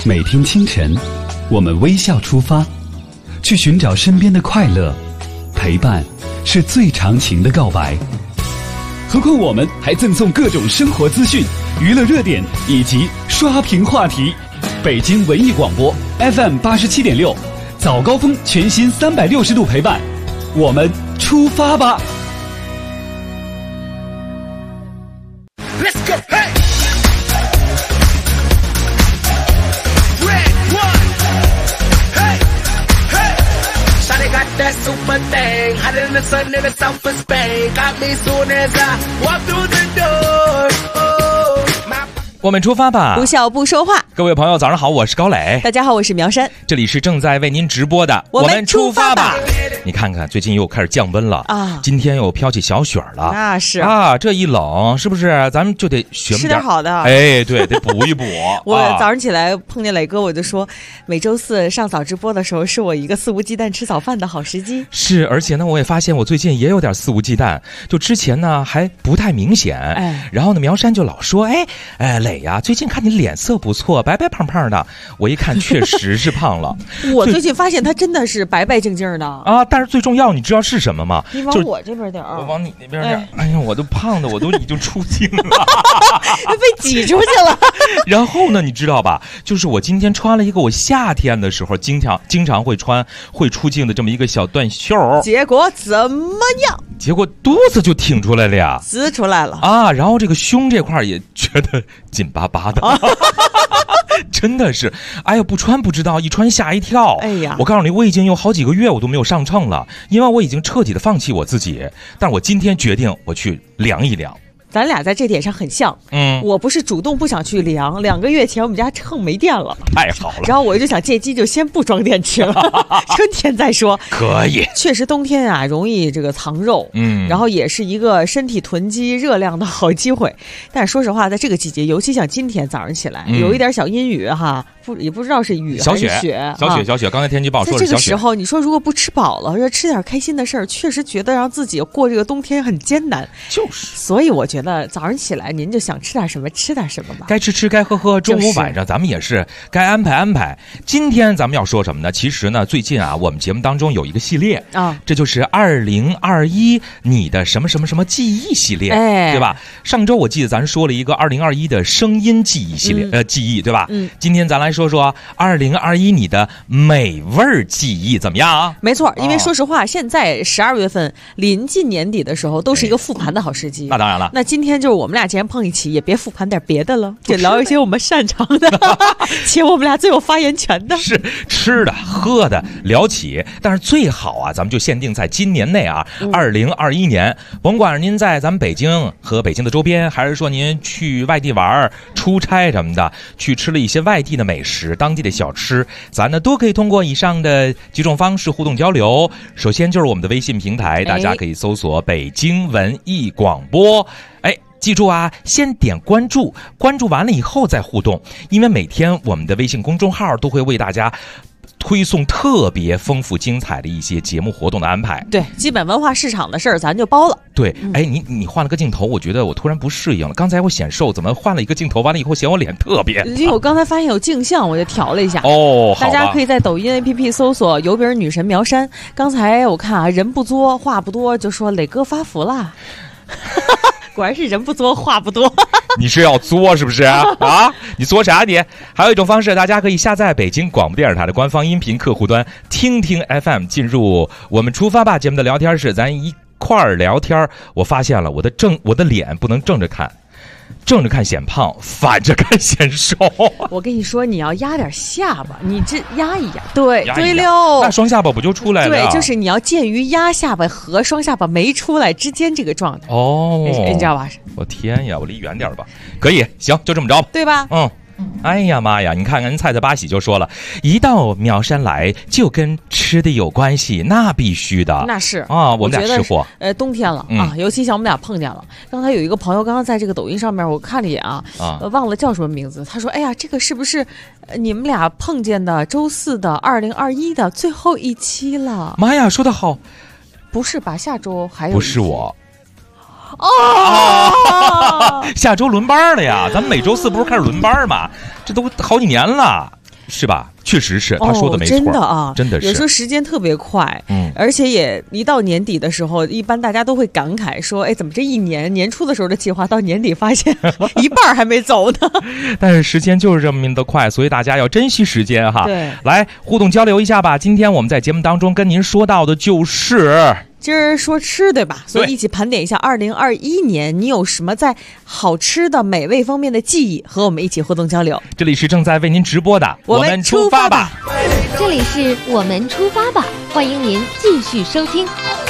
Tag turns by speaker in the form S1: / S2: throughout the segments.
S1: 每天清晨，我们微笑出发，去寻找身边的快乐。陪伴是最长情的告白。何况我们还赠送各种生活资讯、娱乐热点以及刷屏话题。北京文艺广播 FM87.6，早高峰全新360度陪伴，我们出发吧。
S2: That super thing, hotter than the sun in the south of Spain. Got me soon as I walk through the door. Oh, my...
S3: 我们出发吧，
S4: 不笑不说话。
S3: 各位朋友早上好，我是高磊。
S4: 大家好，我是苗山。
S3: 这里是正在为您直播的
S4: 我们出发吧。
S3: 你看看最近又开始降温了啊，今天又飘起小雪了。
S4: 那是
S3: 啊，这一冷是不是咱们就得
S4: 吃点好的？
S3: 哎，对，得补一补。
S4: 我早上起来碰见磊哥，我就说每周四上早直播的时候是我一个肆无忌惮吃早饭的好时机。
S3: 是，而且呢我也发现我最近也有点肆无忌惮，就之前呢还不太明显。然后呢苗山就老说磊呀，最近看你脸色不错，白白胖胖的。我一看确实是胖了。
S4: 我最近发现他真的是白白净净的
S3: 啊！但是最重要你知道是什么吗？
S4: 你往我这边点
S3: 我往你那边点。哎呀，我都胖的我都已经出镜了。
S4: 被挤出去了。
S3: 然后呢你知道吧，就是我今天穿了一个我夏天的时候经常会穿会出镜的这么一个小短袖，
S4: 结果怎么样？
S3: 结果肚子就挺出来了呀，
S4: 滋出来了
S3: 啊！然后这个胸这块也觉得紧巴巴的。真的是，哎呀，不穿不知道，一穿吓一跳。哎呀，我告诉你，我已经有好几个月我都没有上秤了，因为我已经彻底的放弃我自己。但我今天决定我去量一量。
S4: 咱俩在这点上很像，我不是主动不想去量，2个月前我们家秤没电了，
S3: 太好了，
S4: 然后我就想借机就先不装电池了，春天再说。
S3: 可以，
S4: 确实冬天啊容易这个藏肉，然后也是一个身体囤积热量的好机会。但是说实话，在这个季节，尤其像今天早上起来，有一点小阴雨哈，也不知道是雨还是雪，
S3: 小雪。刚才天气报说是小雪。
S4: 在这个时候，你说如果不吃饱了，要吃点开心的事儿，确实觉得让自己过这个冬天很艰难。
S3: 就是，
S4: 所以我觉得早上起来您就想吃点什么吃点什么吧，
S3: 该吃该喝，中午晚上咱们也是该安排。今天咱们要说什么呢？其实呢，最近啊，我们节目当中有一个系列啊，这就是2021你的什么什么什么记忆系列，对吧？上周我记得咱说了一个2021的声音记忆系列，记忆对吧？今天咱来说说2021你的美味记忆怎么样？
S4: 没错，因为说实话，现在12月份临近年底的时候，都是一个复盘的好时机。
S3: 那当然了，
S4: 那今天就是我们俩既然碰一起，也别复盘点别的了，就聊一些我们擅长的，且我们俩最有发言权的。
S3: 是吃的喝的聊起，但是最好啊，咱们就限定在今年内啊，2021年，甭管是您在咱们北京和北京的周边，还是说您去外地玩出差什么的，去吃了一些外地的美食、当地的小吃，咱呢都可以通过以上的几种方式互动交流。首先就是我们的微信平台，大家可以搜索北京文艺广播。记住啊，先点关注，关注完了以后再互动，因为每天我们的微信公众号都会为大家推送特别丰富精彩的一些节目活动的安排。
S4: 对，基本文化市场的事儿咱就包了。
S3: 对，你换了个镜头，我觉得我突然不适应了。刚才我显瘦，怎么换了一个镜头，完了以后显我脸特别？
S4: 因为我刚才发现有镜像，我就调了一下。
S3: 哦，
S4: 大家可以在抖音 APP 搜索油饼女神苗山。刚才我看啊，人不作话不多，就说磊哥发福啦。果然是人不作话不多。
S3: 你是要作是不是啊？你作啥你？还有一种方式，大家可以下载北京广播电视台的官方音频客户端听听 FM， 进入我们出发吧节目的聊天室，咱一块儿聊天。我发现了我的脸不能正着看，正着看显胖，反着看显瘦。
S4: 我跟你说，你要压点下巴，你这压一压，对溜，
S3: 那双下巴不就出来了？
S4: 对，就是你要介于压下巴和双下巴没出来之间这个状态。你知道吧？
S3: 我天呀，我离远点吧。可以，行，就这么着吧，
S4: 对吧？
S3: 哎呀妈呀，你看看菜菜八喜就说了，一到苗山来就跟吃的有关系，那必须的。
S4: 那是
S3: 啊，我们俩吃货。
S4: 冬天了啊，尤其像我们俩碰见了。刚才有一个朋友刚刚在这个抖音上面我看了一眼忘了叫什么名字，他说哎呀，这个是不是你们俩碰见的周四的2021的最后一期了？
S3: 妈呀，说得好。
S4: 不是吧？下周还有？
S3: 不是我。下周轮班了呀，咱们每周四不是开始轮班吗？这都好几年了。 是吧？确实是，他说的没错，
S4: 真的啊，
S3: 真的是。
S4: 有时候时间特别快，而且也一到年底的时候，一般大家都会感慨说，哎，怎么这一年年初的时候的计划，到年底发现一半还没走呢？
S3: 但是时间就是这么的快，所以大家要珍惜时间哈。
S4: 对，
S3: 来互动交流一下吧。今天我们在节目当中跟您说到的就是。
S4: 今儿说吃对吧？所以一起盘点一下2021年你有什么在好吃的美味方面的记忆，和我们一起互动交流。
S3: 这里是正在为您直播的
S4: 我们出发吧，
S5: 这里是我们出发吧，欢迎您继续收听。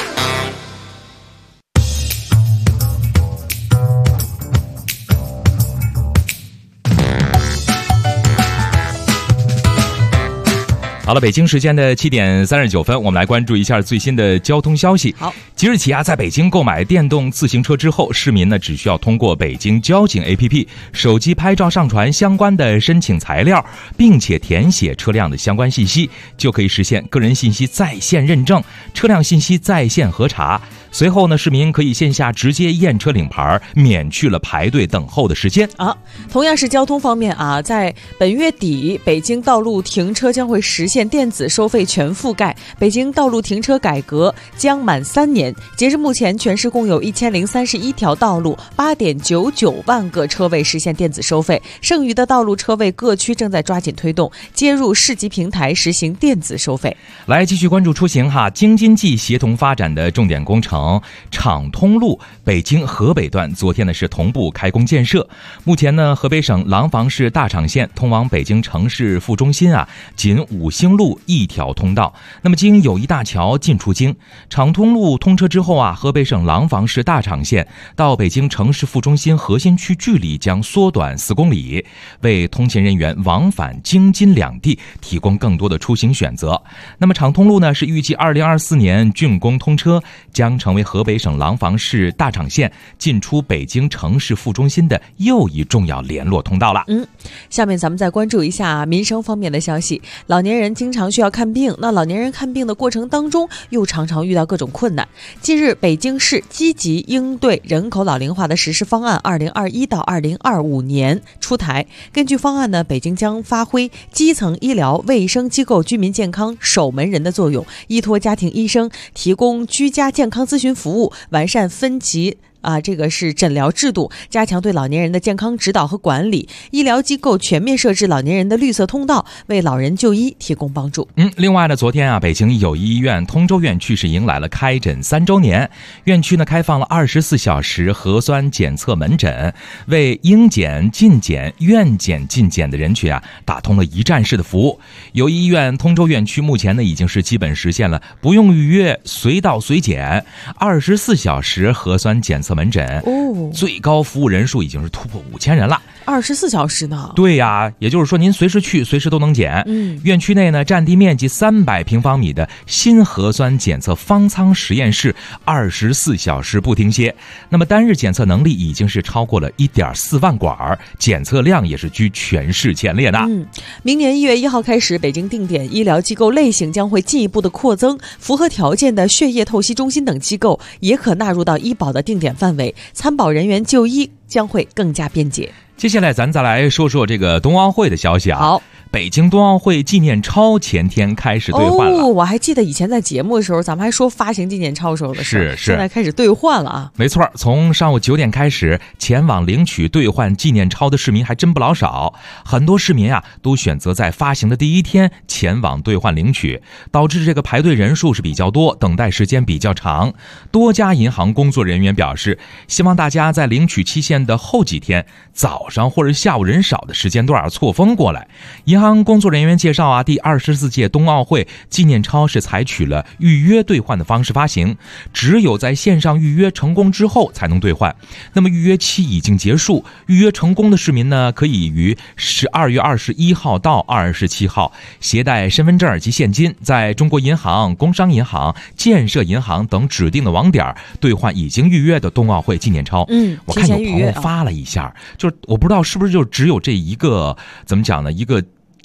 S3: 好了，北京时间的7点39分，我们来关注一下最新的交通消息。
S4: 好，
S3: 即日起啊，在北京购买电动自行车之后，市民呢只需要通过北京交警 APP 手机拍照上传相关的申请材料，并且填写车辆的相关信息，就可以实现个人信息在线认证、车辆信息在线核查。随后呢，市民可以线下直接验车领牌，免去了排队等候的时间
S4: 啊。同样是交通方面啊，在本月底，北京道路停车将会实现电子收费全覆盖。北京道路停车改革将满3年，截至目前，全市共有1031条道路，8.99万个车位实现电子收费，剩余的道路车位各区正在抓紧推动接入市级平台，实行电子收费。
S3: 来继续关注出行哈，京津冀协同发展的重点工程畅通路北京河北段昨天呢是同步开工建设。目前呢，河北省廊坊市大厂线通往北京城市副中心啊，仅5星路一条通道。那么经友谊大桥进出京，畅通路通车之后啊，河北省廊坊市大厂线到北京城市副中心核心区距离将缩短4公里，为通勤人员往返京津两地提供更多的出行选择。那么畅通路呢是预计2024年竣工通车，将成为河北省廊坊市大厂线进出北京城市副中心的又一重要联络通道了。
S4: 下面咱们再关注一下民生方面的消息。老年人经常需要看病，那老年人看病的过程当中又常常遇到各种困难。近日，北京市积极应对人口老龄化的实施方案2021到2025年出台。根据方案呢，北京将发挥基层医疗卫生机构居民健康守门人的作用，依托家庭医生提供居家健康咨询服务，完善分级这个是诊疗制度，加强对老年人的健康指导和管理。医疗机构全面设置老年人的绿色通道，为老人就医提供帮助。
S3: 另外呢，昨天啊，北京友谊医院通州院区是迎来了开诊3周年，院区呢开放了24小时核酸检测门诊，为应检、尽检、愿检、尽检的人群啊打通了一站式的服务。友谊医院通州院区目前呢已经是基本实现了不用预约、随到随检、24小时核酸检测门诊，最高服务人数已经是突破5000人了。
S4: 24小时呢？
S3: 对呀，也就是说您随时去，随时都能检。院区内呢，占地面积300平方米的新核酸检测方舱实验室，24小时不停歇。那么单日检测能力已经是超过了1.4万管，检测量也是居全市前列的。
S4: 明年1月1号开始，北京定点医疗机构类型将会进一步的扩增，符合条件的血液透析中心等机构也可纳入到医保的定点范围，参保人员就医将会更加便捷。
S3: 接下来咱再来说说这个冬奥会的消息啊。
S4: 好，
S3: 北京冬奥会纪念钞前天开始兑换了。
S4: 我还记得以前在节目的时候，咱们还说发行纪念钞时候的事，
S3: 是
S4: 现在开始兑换了啊。
S3: 没错，从上午9点开始，前往领取兑换纪念钞的市民还真不老少。很多市民啊都选择在发行的第一天前往兑换领取，导致这个排队人数是比较多，等待时间比较长。多家银行工作人员表示，希望大家在领取期限的后几天早上或者下午人少的时间段错峰过来。银行工作人员介绍啊，第24届冬奥会纪念钞是采取了预约兑换的方式发行，只有在线上预约成功之后才能兑换。那么预约期已经结束，预约成功的市民呢，可以于12月21号到27号携带身份证及现金，在中国银行、工商银行、建设银行等指定的网点兑换已经预约的冬奥会纪念钞。我看有朋友发了一下，就是我不知道是不是就只有这一个怎么讲呢，一个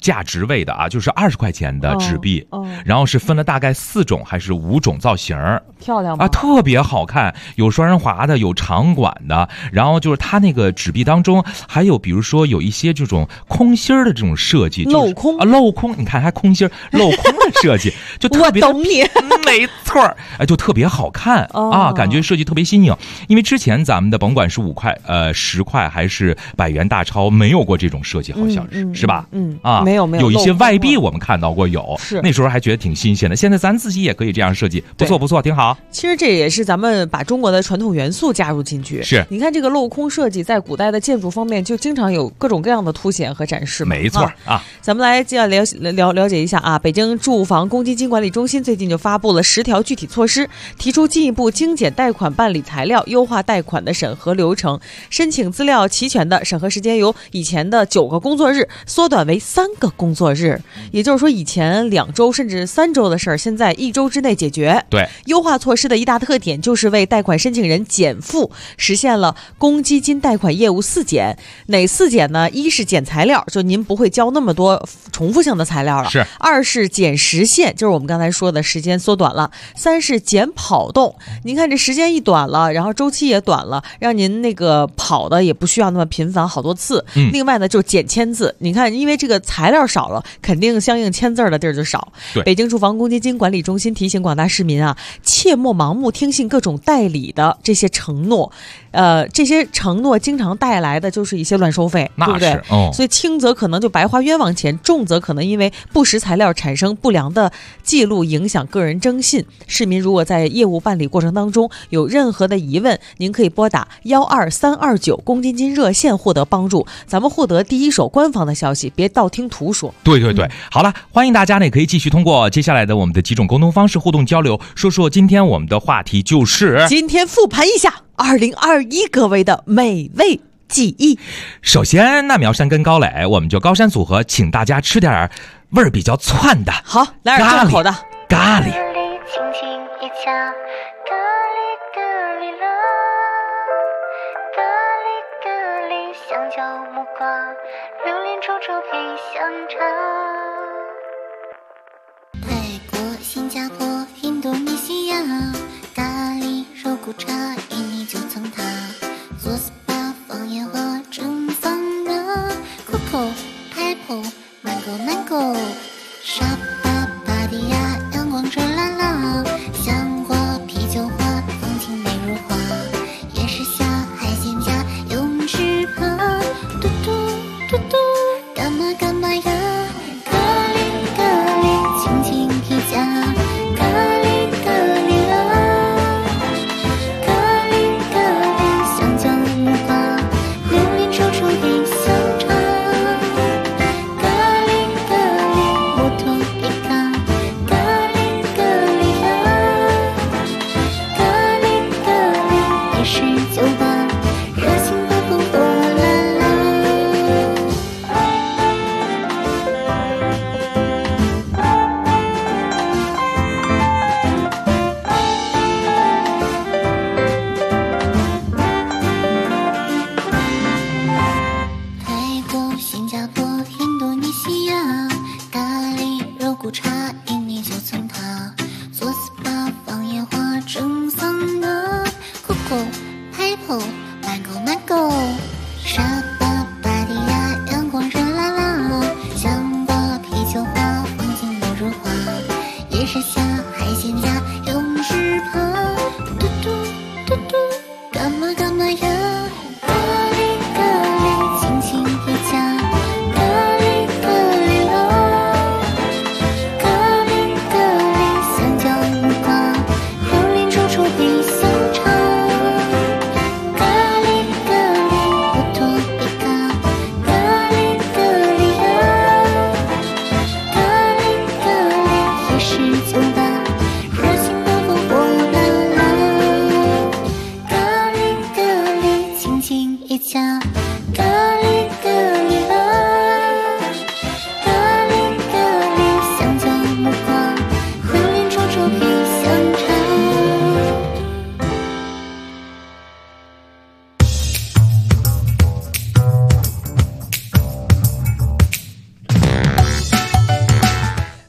S3: 价值位的啊，就是20块钱的纸币，然后是分了大概4种还是5种造型，
S4: 漂亮吗？
S3: 啊，特别好看，有双人滑的，有长管的，然后就是它那个纸币当中还有比如说有一些这种空心的这种设计，
S4: 镂空
S3: 啊，镂空，你看还空心镂空的设计，就特别
S4: 我懂你，
S3: 没错，哎，就特别好看啊，感觉设计特别新颖。因为之前咱们的甭管是5块、10块还是100元大钞，没有过这种设计，好像是吧？
S4: 没有，
S3: 有一些外币我们看到过有，
S4: 是
S3: 那时候还觉得挺新鲜的。现在咱自己也可以这样设计，不错不错，挺好。
S4: 其实这也是咱们把中国的传统元素加入进去。
S3: 是，
S4: 你看这个镂空设计在古代的建筑方面就经常有各种各样的凸显和展示嘛。
S3: 没错啊，
S4: 咱们来接下了解一下啊，北京住房公积金管理中心最近就发布了10条具体措施，提出进一步精简贷款办理材料，优化贷款的审核流程，申请资料齐全的审核时间由以前的9个工作日缩短为3个工作日，也就是说以前2周甚至3周的事儿，现在1周之内解决。
S3: 对，
S4: 优化措施的一大特点就是为贷款申请人减负，实现了公积金贷款业务4减。哪4减呢？一是减材料，就您不会交那么多重复性的材料了；
S3: 是。
S4: 2是减时限，就是我们刚才说的时间缩短了；3是减跑动。您看这时间一短了，然后周期也短了，让您那个跑的也不需要那么频繁好多次。另外呢，就减签字。你看，因为这个材料少了，肯定相应签字的地儿就少。北京住房公积金管理中心提醒广大市民啊，切莫盲目听信各种代理的这些承诺。这些承诺经常带来的就是一些乱收费，对不对？所以轻则可能就白花冤枉钱，重则可能因为不实材料产生不良的记录，影响个人征信。市民如果在业务办理过程当中有任何的疑问，您可以拨打12329公积金热线获得帮助。咱们获得第一手官方的消息，别道听途说。
S3: 对，好了，欢迎大家呢可以继续通过接下来的我们的几种沟通方式互动交流，说说今天我们的话题就是
S4: 今天复盘一下2021各位的美味记忆。
S3: 首先那苗山跟高磊，我们就高山组合请大家吃点味儿比较窜的，
S4: 好，来点重口的
S3: 咖喱。
S6: 轻轻一掐，咖喱咖喱啦，咖喱咖喱，香蕉木瓜，榴莲臭臭配香肠。泰国、新加坡、印度尼西亚，咖喱肉骨茶，印尼就蹭它，做 SPA 放烟花蒸桑拿 ，Coco、Pineapple、Mango、沙巴、巴迪亚，阳光热辣辣，香花、啤酒花，风景美如画，夜市下海鲜家，泳池旁，嘟嘟嘟嘟，干嘛干嘛呀？咖喱咖喱，轻轻一夹，咖喱咖喱啦，咖喱咖喱，香蕉木瓜，榴莲臭臭配香肠，咖喱咖喱，木头皮卡，咖喱咖喱，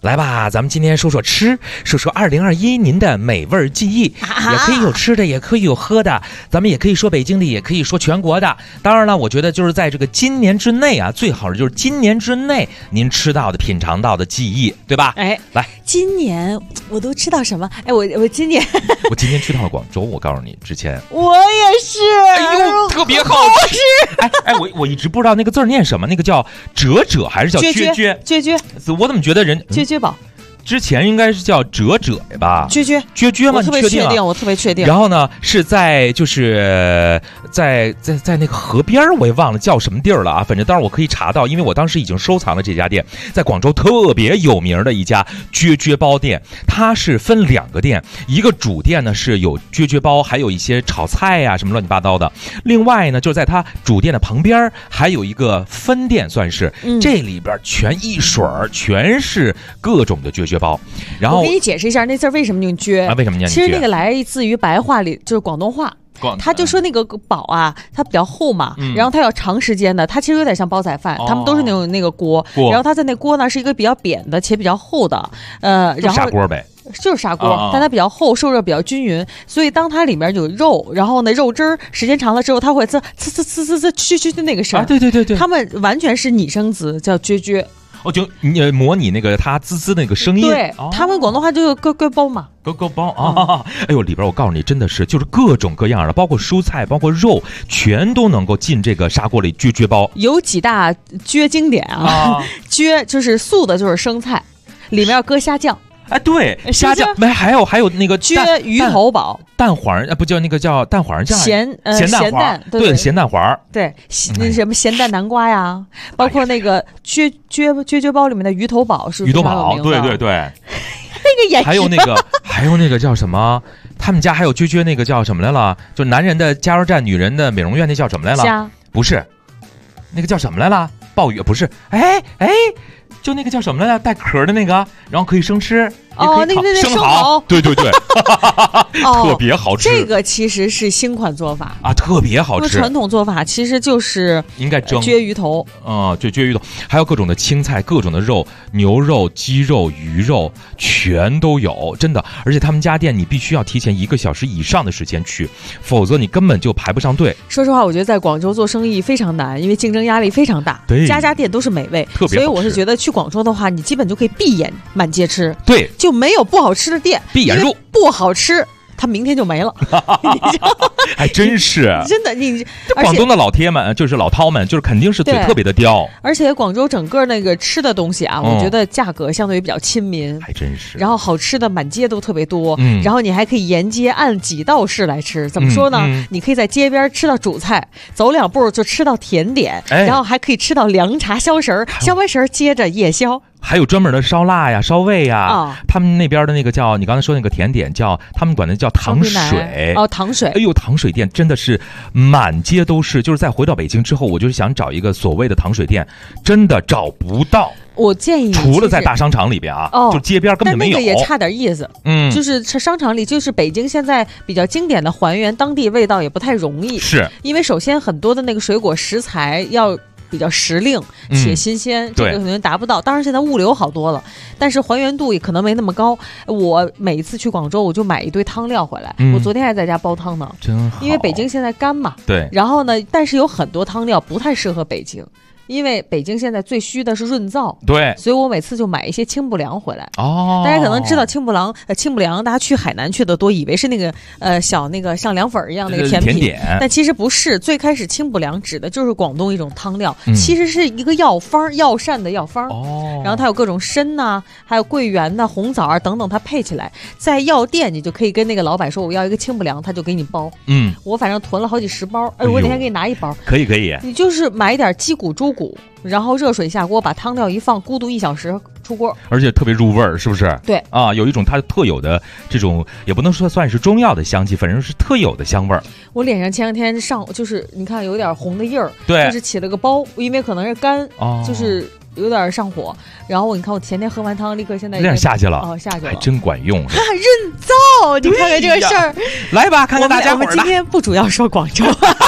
S3: 来吧，咱们今天说说吃，说说2021您的美味记忆，也可以有吃的，也可以有喝的，咱们也可以说北京的，也可以说全国的。当然了，我觉得就是在这个今年之内啊，最好的就是今年之内您吃到的、品尝到的记忆，对吧？
S4: 哎，
S3: 来，
S4: 今年我都吃到什么？哎，我今年
S3: 我今天去到了广州，我告诉你，之前
S4: 我也是，
S3: 哎呦，特别好吃。哎，我一直不知道那个字念什么，那个叫折还是叫撅？我怎么觉得人
S4: 撅宝？
S3: 之前应该是叫折吧？撅吗？
S4: 我特别确定，我特别确定。
S3: 然后呢，是在就是在那个河边，我也忘了叫什么地儿了啊。反正当然我可以查到，因为我当时已经收藏了这家店，在广州特别有名的一家撅包店。它是分2个店，一个主店呢是有撅包，还有一些炒菜呀什么乱七八糟的。另外呢，就是在它主店的旁边还有一个分店，算是这里边全一水儿，全是各种的撅包。然后
S4: 我给你解释一下那字为什么用撅
S3: 啊？为什么念撅？
S4: 其实那个来自于白话里，就是广东话。他就说那个宝啊，它比较厚嘛，然后它要长时间的，它其实有点像煲仔饭，他们都是那个锅，然后它在那锅呢是一个比较扁的且比较厚的，然后
S3: 砂锅呗。
S4: 就是砂锅，但它比较厚，受热比较均匀，所以当它里面有肉，然后呢肉汁儿时间长了之后，它会呲去的那个声。
S3: 对，
S4: 他们完全是拟声词，叫撅。
S3: 就模拟那个它滋那个声音。
S4: 对，他们广东话就有咯包嘛，
S3: 咯包啊！哎呦，里边我告诉你，真的是就是各种各样的，包括蔬菜，包括肉，全都能够进这个砂锅里撅包。
S4: 有几大撅经典啊，撅就是素的，就是生菜，里面要搁虾酱。
S3: 哎，对，虾酱没还有那个
S4: 撅鱼头煲
S3: 蛋黄，不叫那个叫蛋黄酱，
S4: 咸蛋，
S3: 对，咸蛋黄，
S4: 对，那什么咸蛋南瓜呀，包括那个撅包里面的鱼头煲是
S3: 鱼头煲，对，那个
S4: 也是，
S3: 还有那个叫什么？他们家还有撅那个叫什么来了？就男人的加油站，女人的美容院，那叫什么来了？
S4: 虾
S3: 不是，那个叫什么来了？鲍鱼不是？哎。就那个叫什么来着？带壳的那个，然后可以生吃。
S4: 哦，那
S3: 生蚝，对，特别好吃。
S4: 这个其实是新款做法
S3: 啊，特别好吃。
S4: 传统做法其实就是
S3: 应该蒸
S4: 撅鱼头，
S3: 就撅鱼头，还有各种的青菜、各种的肉，牛肉、鸡肉、鱼肉全都有，真的。而且他们家店你必须要提前1个小时以上的时间去，否则你根本就排不上队。
S4: 说实话，我觉得在广州做生意非常难，因为竞争压力非常大，
S3: 对，
S4: 家店都是美味，
S3: 特别好吃。
S4: 所以我是觉得去广州的话，你基本就可以闭眼满街吃，
S3: 对。
S4: 就没有不好吃的店，
S3: 闭眼入，
S4: 不好吃，它明天就没了。
S3: 还真是，
S4: 真的，你
S3: 广东的老铁们，就是老饕们，就是肯定是嘴特别的刁。
S4: 而且广州整个那个吃的东西啊，我觉得价格相对于比较亲民，
S3: 还真是。
S4: 然后好吃的满街都特别多，然后你还可以沿街按几道式来吃。怎么说呢？你可以在街边吃到主菜，走2步就吃到甜点，然后还可以吃到凉茶、消食，消完食接着夜宵。
S3: 还有专门的烧腊呀、烧味呀，他们那边的那个叫你刚才说那个甜点叫，他们管那叫糖水。
S4: 糖水。
S3: 哎呦，糖水店真的是满街都是。就是在回到北京之后，我就是想找一个所谓的糖水店，真的找不到。
S4: 我建议
S3: 除了在大商场里边啊，就街边根本没有。
S4: 但那个也差点意思。就是商场里，就是北京现在比较经典的还原当地味道也不太容易。
S3: 是
S4: 因为首先很多的那个水果食材要比较时令且新鲜，这个可能达不到。当然现在物流好多了，但是还原度也可能没那么高。我每一次去广州，我就买一堆汤料回来。我昨天还在家煲汤呢，
S3: 真好。
S4: 因为北京现在干嘛，
S3: 对。
S4: 然后呢，但是有很多汤料不太适合北京。因为北京现在最需的是润燥，
S3: 对，
S4: 所以我每次就买一些清补凉回来。大家可能知道清补凉，大家去海南去的多，以为是那个小那个像凉粉一样那个甜品，但其实不是。最开始清补凉指的就是广东一种汤料，其实是一个药方，药膳的药方。然后它有各种参呐，还有桂圆呐、红枣啊等等，它配起来，在药店你就可以跟那个老板说我要一个清补凉，他就给你包。我反正囤了好几10包，我哪天给你拿1包。
S3: 可以。
S4: 你就是买一点鸡骨、猪骨，然后热水下锅，把汤料一放，咕嘟1小时出锅，
S3: 而且特别入味儿，是不是？
S4: 对
S3: 啊，有一种它特有的这种，也不能说算是中药的香气，反正是特有的香味儿。
S4: 我脸上前2天就是你看有点红的印儿，
S3: 对，
S4: 就是起了个包，因为可能是干，就是有点上火。然后你看我前天喝完汤，立刻现在有
S3: 点下去了，
S4: 下去了，
S3: 还真管用。
S4: 润燥，你看看这个事儿。
S3: 来吧，看看大家伙儿。
S4: 我们今天不主要说广州。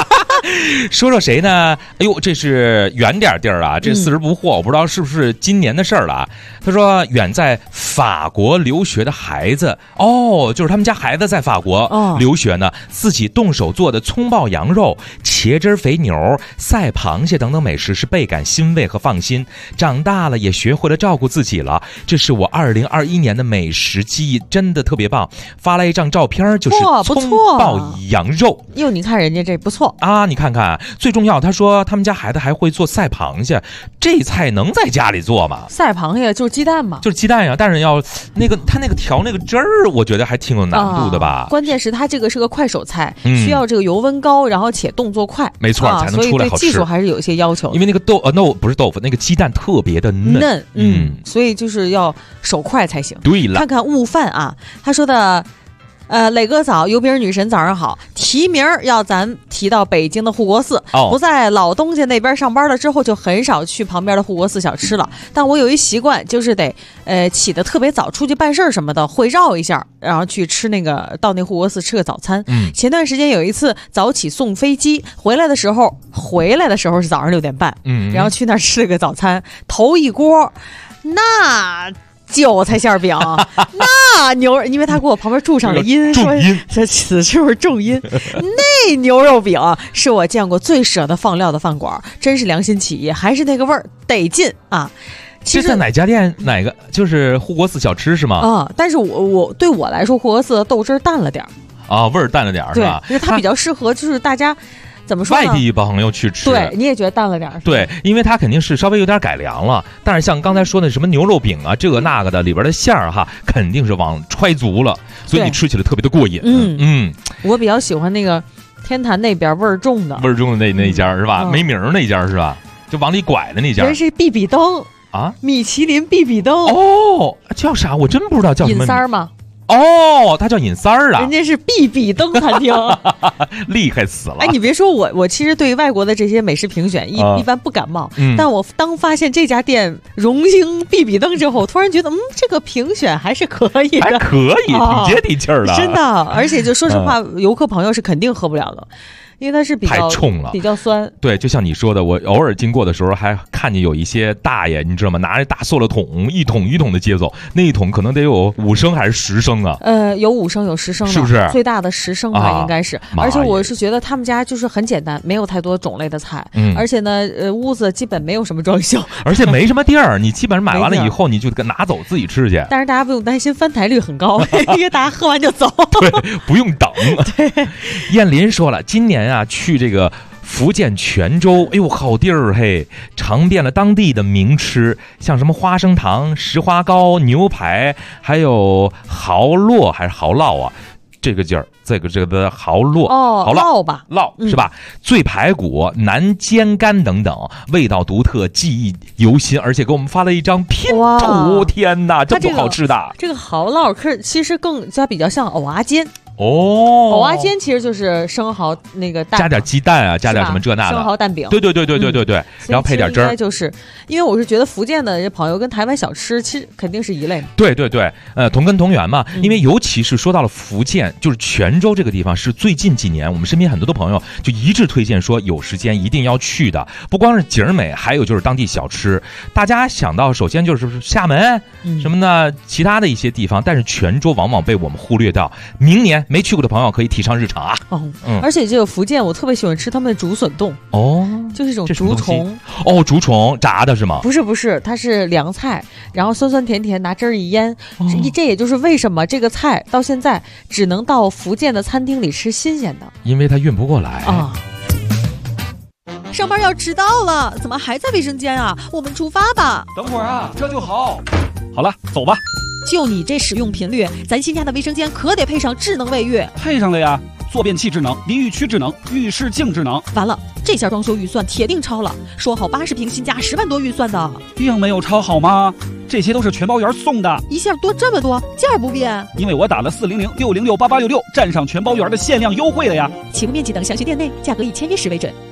S3: 说说谁呢？哎呦，这是远点地儿啊，这四十不惑，我不知道是不是今年的事儿了啊。他说远在法国留学的孩子，就是他们家孩子在法国留学呢，自己动手做的葱爆羊肉、茄汁肥牛、赛螃蟹等等美食是倍感欣慰和放心。长大了也学会了照顾自己了，这是我2021年的美食记忆，真的特别棒。发来一张照片，就是葱爆羊肉。
S4: 哟，你看人家这不错
S3: 啊！你看看，最重要，他说他们家孩子还会做赛螃蟹，这菜能在家里做吗？
S4: 赛螃蟹就是鸡蛋嘛，
S3: 就是鸡蛋呀，但是要他那个调那个汁儿，我觉得还挺有难度的吧。
S4: 关键是它这个是个快手菜，需要这个油温高，然后且动作快，
S3: 没错，才能出来好吃。
S4: 所以对技术还是有一些要求。
S3: 因为那个不是豆腐，那个鸡蛋特别的嫩，
S4: 所以就是要手快才行。
S3: 对了，
S4: 看看悟饭啊，他说的。磊哥早，油饼女神早上好。提名要咱提到北京的护国寺，不在老东家那边上班了之后，就很少去旁边的护国寺小吃了。但我有一习惯，就是得起得特别早，出去办事什么的会绕一下，然后去吃到那护国寺吃个早餐。前段时间有一次早起送飞机，回来的时候是早上6点半，然后去那儿吃了个早餐，头一锅那。韭菜馅饼，那牛，因为他给我旁边注上了音，说这此处重音。那牛肉饼是我见过最舍得放料的饭馆，真是良心企业，还是那个味儿得劲啊！
S3: 这在哪家店？哪个？就是护国寺小吃是吗？
S4: 但是我对我来说，护国寺的豆汁淡了点
S3: 味儿淡了点是吧？
S4: 对，因为它比较适合就是大家。怎么说呢？
S3: 外地朋友去吃，
S4: 对，你也觉得淡了点。
S3: 对，因为它肯定是稍微有点改良了，但是像刚才说的什么牛肉饼啊，这个那个的里边的馅儿肯定是往揣足了，所以你吃起来特别的过瘾。
S4: 我比较喜欢那个天坛那边味儿重的
S3: 那家是吧？没名那家是吧？就往里拐的那家。
S4: 人是必比登啊，米其林必比登
S3: 叫啥？我真不知道叫什么。
S4: 尹三吗？
S3: 他叫尹三儿啊，
S4: 人家是必比登餐厅，
S3: 厉害死了！
S4: 哎，你别说我其实对外国的这些美食评选一般不感冒，但我当发现这家店荣膺必比登之后，突然觉得这个评选还是可以的，
S3: 还可以，挺接地气儿的，
S4: 真的。而且就说实话，游客朋友是肯定喝不了的。因为它是比较
S3: 太冲了，
S4: 比较酸。
S3: 对，就像你说的，我偶尔经过的时候还看见有一些大爷，你知道吗？拿着大塑料桶，一桶一桶的接走，那一桶可能得有5升还是10升啊？
S4: 有5升有10升的，
S3: 是不是？
S4: 最大的10升吧，应该是。而且我是觉得他们家就是很简单，没有太多种类的菜，而且呢，屋子基本没有什么装修，
S3: 而且没什么地儿，你基本上买完了以后，你就拿走自己吃去。
S4: 但是大家不用担心翻台率很高，因为大家喝完就走，
S3: 对，不用等。
S4: 对，
S3: 燕林说了，今年啊去这个福建泉州，哎呦，好地儿嘿，尝遍了当地的名吃，像什么花生糖、石花糕、牛排，还有蚝烙还是蚝烙啊？这个劲儿，这个的蚝烙蚝
S4: 烙吧，
S3: 烙是吧？醉排骨、南煎干等等，味道独特，记忆犹新，而且给我们发了一张拼图，天哪，这不好吃的。
S4: 这个蚝烙其实更加比较像蚵仔煎。
S3: 蚵
S4: 仔煎其实就是生蚝那个蛋，
S3: 加点鸡蛋啊，加点什么这那的
S4: 生蚝蛋饼。
S3: 对，然后配点汁儿。
S4: 应该就是因为我是觉得福建的这朋友跟台湾小吃其实肯定是一类。
S3: 对，同根同源嘛。因为尤其是说到了福建，就是泉州这个地方，是最近几年我们身边很多的朋友就一致推荐说有时间一定要去的。不光是景儿美，还有就是当地小吃。大家想到首先就是厦门什么的，其他的一些地方，但是泉州往往被我们忽略掉。明年没去过的朋友可以提上日程啊！
S4: 而且这个福建，我特别喜欢吃他们的竹笋冻就是这种竹虫
S3: 竹虫炸的是吗？
S4: 不是，它是凉菜，然后酸酸甜甜，拿汁儿一腌。这也就是为什么这个菜到现在只能到福建的餐厅里吃新鲜的，
S3: 因为它运不过来
S4: 啊。上班要迟到了，怎么还在卫生间啊？我们出发吧。
S7: 等会儿啊，这就好。好了，走吧。
S4: 就你这使用频率，咱新家的卫生间可得配上智能卫浴。
S7: 配上了呀，坐便器智能、淋浴区智能、浴室镜智能。
S4: 完了，这下装修预算铁定超了，说好80平新家10万多预算的，
S7: 并没有超好吗？这些都是全包园送的，
S4: 一下多这么多，价不变。
S7: 因为我打了400-606-8866，占上全包园的限量优惠了呀。
S4: 起步面积等详询店内，价格以签约时为准。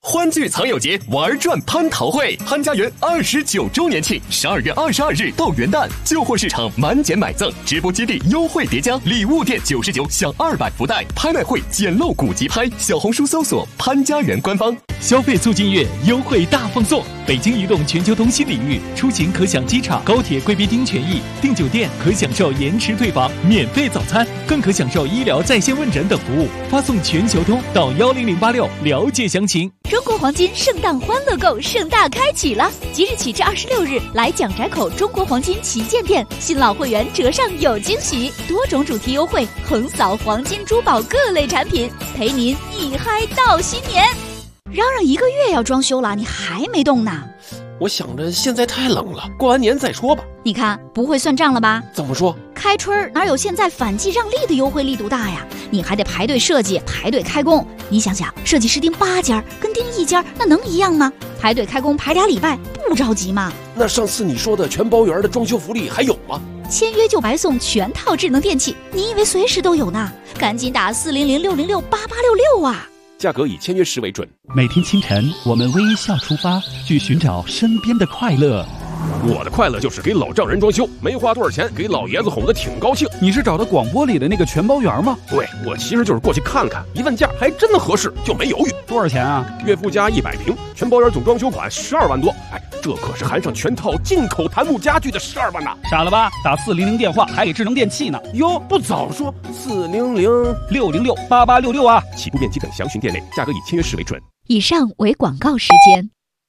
S8: 欢聚藏友节，玩转蟠桃会，潘家园29周年庆，12月22日到元旦，旧货市场满减买赠，直播基地优惠叠加，礼物店99享200福袋，拍卖会捡漏古籍拍，小红书搜索潘家园官方。
S9: 消费促进月优惠大放送，北京移动全球通新领域，出行可享机场、高铁贵宾厅权益，订酒店可享受延迟退房、免费早餐，更可享受医疗在线问诊等服务。发送全球通到10086了解详情。
S10: 中国黄金圣诞欢乐购盛大开启了，即日起至26日，来蒋宅口中国黄金旗舰店，新老会员折上有惊喜，多种主题优惠，横扫黄金珠宝各类产品，陪您一嗨到新年。
S11: 嚷嚷1个月要装修了，你还没动呢？
S12: 我想着现在太冷了，过完年再说吧。
S11: 你看不会算账了吧？
S12: 怎么说？
S11: 开春哪有现在反季让利的优惠力度大呀？你还得排队设计，排队开工。你想想，设计师盯8家跟盯1家，那能一样吗？排队开工排2礼拜，不着急吗？
S12: 那上次你说的全包圆的装修福利还有吗？
S11: 签约就白送全套智能电器，你以为随时都有呢？赶紧打400-606-8866啊！
S12: 价格以签约时为准。
S7: 每天清晨，我们微笑出发，去寻找身边的快乐。
S12: 我的快乐就是给老丈人装修，没花多少钱，给老爷子哄得挺高兴。
S7: 你是找的广播里的那个全包圆吗？
S12: 对，我其实就是过去看看，一问价还真的合适，就没犹豫。
S7: 多少钱啊？
S12: 岳父家100平，全包圆总装修款12万多。哎，这可是含上全套进口檀木家具的12万呐！
S7: 傻了吧？打400电话还给智能电器呢。
S12: 哟，不早说
S7: 400-606-8866啊！
S12: 起步面积等详询店内，价格以签约时为准。
S10: 以上为广告时间。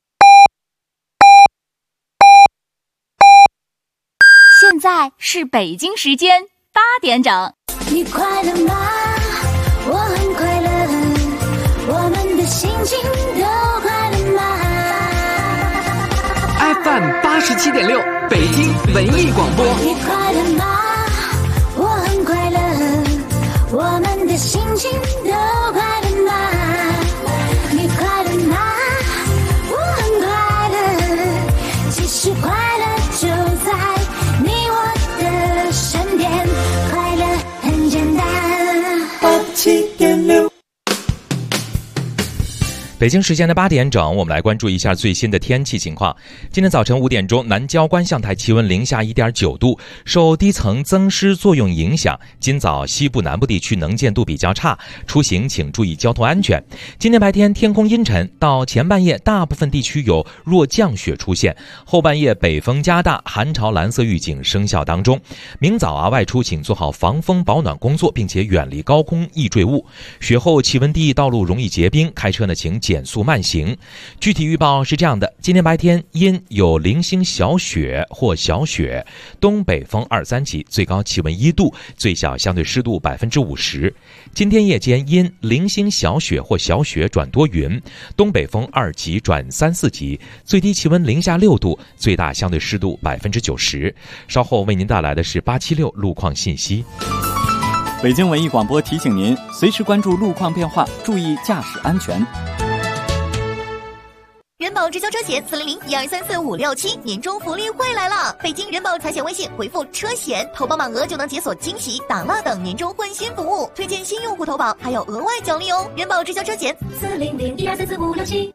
S10: 现在是北京时间8点整。
S6: 你快乐吗？我很快乐，我们的心情都快乐吗
S13: ？FM 87.6，北京文艺广播。
S6: 你快乐吗？我很快乐，我们的心情都快乐吗？你快乐吗？我很快乐，其实快乐就在你我的身边，快乐很简单。87.6。
S3: 北京时间的8点整，我们来关注一下最新的天气情况。今天早晨5点钟，南郊观象台气温零下1.9度，受低层增湿作用影响，今早西部南部地区能见度比较差，出行请注意交通安全。今天白天天空阴沉，到前半夜大部分地区有弱降雪出现，后半夜北风加大，寒潮蓝色预警生效当中。明早外出请做好防风保暖工作，并且远离高空易坠物。雪后气温低，道路容易结冰，开车请减速慢行。具体预报是这样的：今天白天阴有零星小雪或小雪，东北风2-3级，最高气温1度，最小相对湿度50%。今天夜间阴零星小雪或小雪转多云，东北风2级转3-4级，最低气温零下6度，最大相对湿度90%。稍后为您带来的是876路况信息。
S14: 北京文艺广播提醒您，随时关注路况变化，注意驾驶安全。
S15: 人保直销车险400-1234-567年终福利会来了！北京人保财险微信回复车险，投保满额就能解锁惊喜、打蜡等年终换新服务，推荐新用户投保还有额外奖励哦！人保直销车险400-1234-567。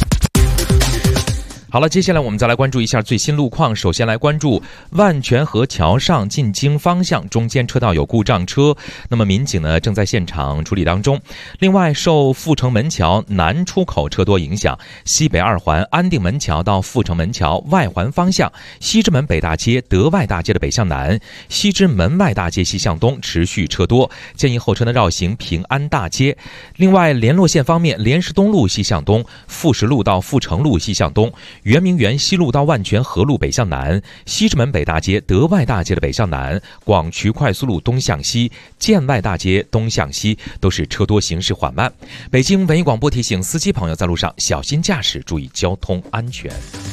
S3: 好了，接下来我们再来关注一下最新路况。首先来关注万泉河桥上进京方向中间车道有故障车，那么民警呢正在现场处理当中。另外，受阜成门桥南出口车多影响，西北2环安定门桥到阜成门桥外环方向，西直门北大街、德外大街的北向南，西直门外大街西向东持续车多，建议后车呢绕行平安大街。另外，联络线方面，莲石东路西向东，富石路到阜成路西向东，圆明园西路到万泉河路北向南，西直门北大街、德外大街的北向南，广渠快速路东向西，建外大街东向西都是车多，行驶缓慢。北京文艺广播提醒司机朋友在路上小心驾驶，注意交通安全。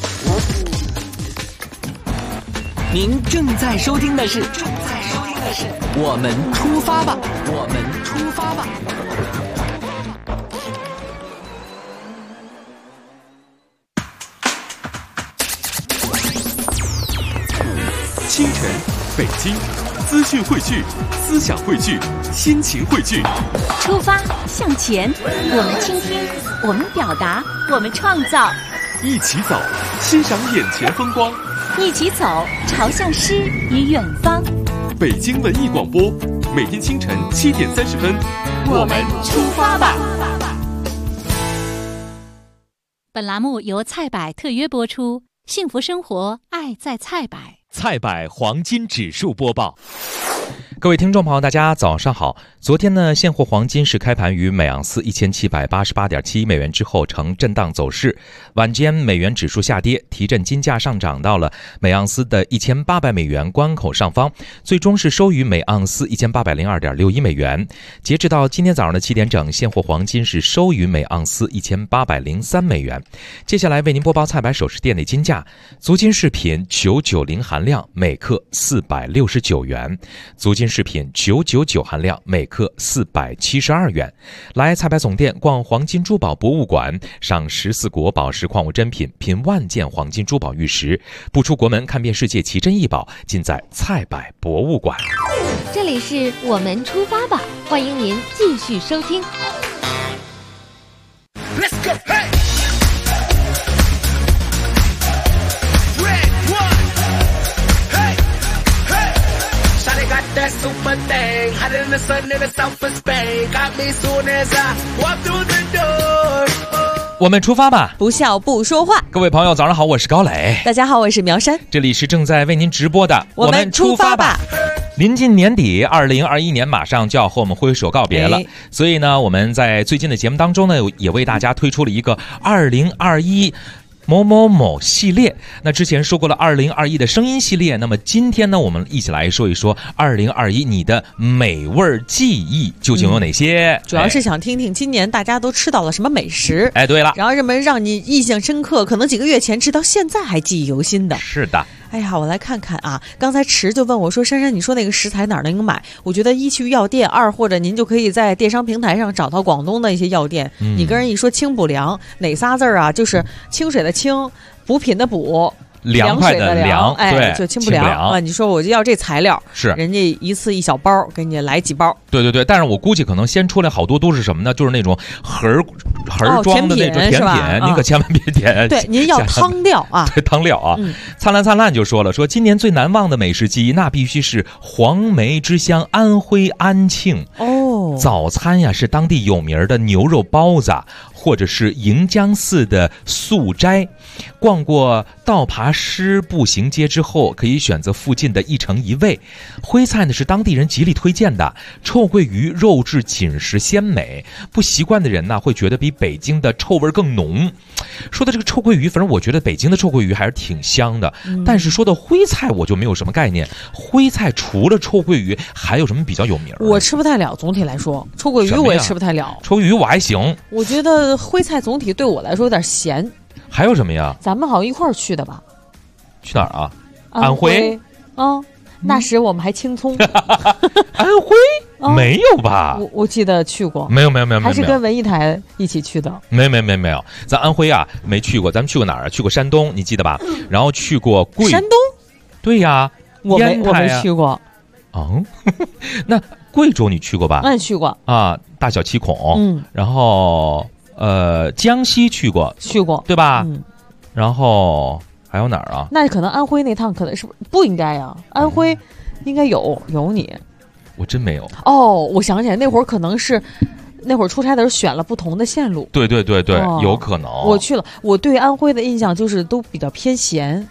S13: 您正在收听的是我们出发吧，我们出发吧。
S8: 清晨，北京资讯汇聚，思想汇聚，心情汇聚。
S10: 出发向前，我们倾听，我们表达，我们创造。
S8: 一起走，欣赏眼前风光。
S10: 一起走，朝向诗与远方。
S8: 北京文艺广播，每天清晨7点30分，
S10: 我们出发吧。本栏目由菜百特约播出，幸福生活，爱在菜百。
S9: 菜百黄金指数播报。
S3: 各位听众朋友，大家早上好。昨天呢，现货黄金是开盘于每盎司1788.71美元之后呈震荡走势，晚间美元指数下跌，提振金价上涨到了每盎司的1800美元关口上方，最终是收于每盎司1802.61美元。截止到今天早上的7点整，现货黄金是收于每盎司1803美元。接下来为您播报菜百首饰店内金价：足金饰品990含量每克469元，足金饰品999含量每克472元。来菜百总店逛黄金珠宝博物馆，赏14国宝石矿物珍品，品万件黄金珠宝玉石，不出国门看遍世界奇珍异宝，尽在菜百博物馆。
S5: 这里是我们出发吧，欢迎您继续收听。
S2: Let's go, hey! That super thing, hotter than the sun in the south of Spain. Got me soon as I walk through the door.
S3: 我们出发吧，
S4: 不笑不说话。
S3: 各位朋友早上好，我是高磊。
S4: 大家好，我是苗山。
S3: 这里是正在为您直播的
S4: 我们出发吧。
S3: 临近年底，2021年马上就要和我们挥手告别了，所以呢，我们在最近的节目当中呢，也为大家推出了一个2021某某某系列。那之前说过了2021的声音系列，那么今天呢，我们一起来说一说2021你的美味记忆究竟有哪些。
S4: 主要是想听听今年大家都吃到了什么美食。
S3: 哎，对了，
S4: 然后让你印象深刻，可能几个月前吃到现在还记忆犹新的。
S3: 是的。
S4: 哎呀，我来看看啊！刚才池就问我说：“珊珊，你说那个食材哪儿能买？”我觉得一去药店，二或者您就可以在电商平台上找到广东的一些药店。你跟人一说清补凉，哪仨字儿啊？就是清水的清，补品的补。
S3: 凉快的凉，
S4: 哎，就清补凉啊！你说我就要这材料，
S3: 是
S4: 人家一次一小包，给你来几包。
S3: 对，但是我估计可能先出来好多都是什么呢？就是那种盒装的那种甜品，您可千万别点。
S4: 对，您要汤料啊，
S3: 对，汤料啊。灿烂就说了，说今年最难忘的美食记忆，那必须是黄梅之乡安徽安庆
S4: 哦。
S3: 早餐呀是当地有名的牛肉包子，或者是迎江寺的素斋。逛过道爬师步行街之后，可以选择附近的一城一味。徽菜呢是当地人极力推荐的，臭鳜鱼肉质紧实鲜美，不习惯的人呢会觉得比北京的臭味更浓。说的这个臭鳜鱼，反正我觉得北京的臭鳜鱼还是挺香的，但是说到徽菜我就没有什么概念。徽菜除了臭鳜鱼还有什么比较有名？
S4: 我吃不太了，总体来说臭鳜鱼我也吃不太了。
S3: 臭鳜鱼我还行，
S4: 我觉得徽菜总体对我来说有点咸。
S3: 还有什么呀？
S4: 咱们好像一块儿去的吧？
S3: 去哪儿啊？安徽。
S4: 那时我们还青葱。
S3: 安徽、没有吧？
S4: 我记得去过。
S3: 没有，
S4: 还是跟文艺台一起去的。
S3: 没有，咱安徽啊没去过，咱们去过哪儿？去过山东，你记得吧？然后去过
S4: 山东。
S3: 对呀，
S4: 我没去过。
S3: 那贵州你去过吧？
S4: 那你去过
S3: 啊？大小七孔。然后。江西去过，对吧？然后还有哪儿啊？
S4: 那可能安徽那趟可能是不应该呀，安徽应该有你，
S3: 我真没有。
S4: 哦，我想起来，那会儿可能是那会儿出差的时候选了不同的线路。
S3: 对，有可能。
S4: 我去了，我对安徽的印象就是都比较偏咸。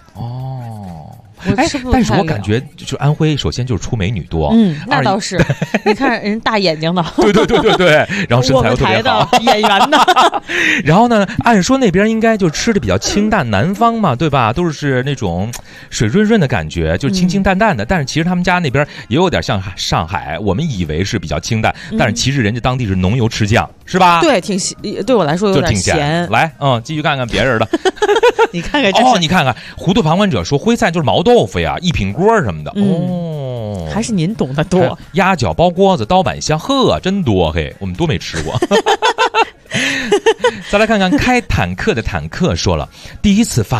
S3: 但是我感觉就安徽首先就是出美女多，
S4: 那倒是。你看人大眼睛的，
S3: 对，然后身材又特别好，
S4: 演员呢。
S3: 然后呢，按说那边应该就吃的比较清淡，南方嘛，对吧？都是那种水润润的感觉，就是清清淡淡的。但是其实他们家那边也有点像上海，我们以为是比较清淡，但是其实人家当地是浓油赤酱，是吧？
S4: 对，对我来说有点咸。
S3: 来，继续看看别人的。
S4: 你看看
S3: 你看看糊涂旁观者说徽菜就是毛豆腐呀、一品锅什么的。
S4: 还是您懂得多。
S3: 鸭脚包锅子、刀板香，真多嘿，我们都没吃过。再来看看开坦克的坦克说了，第一次发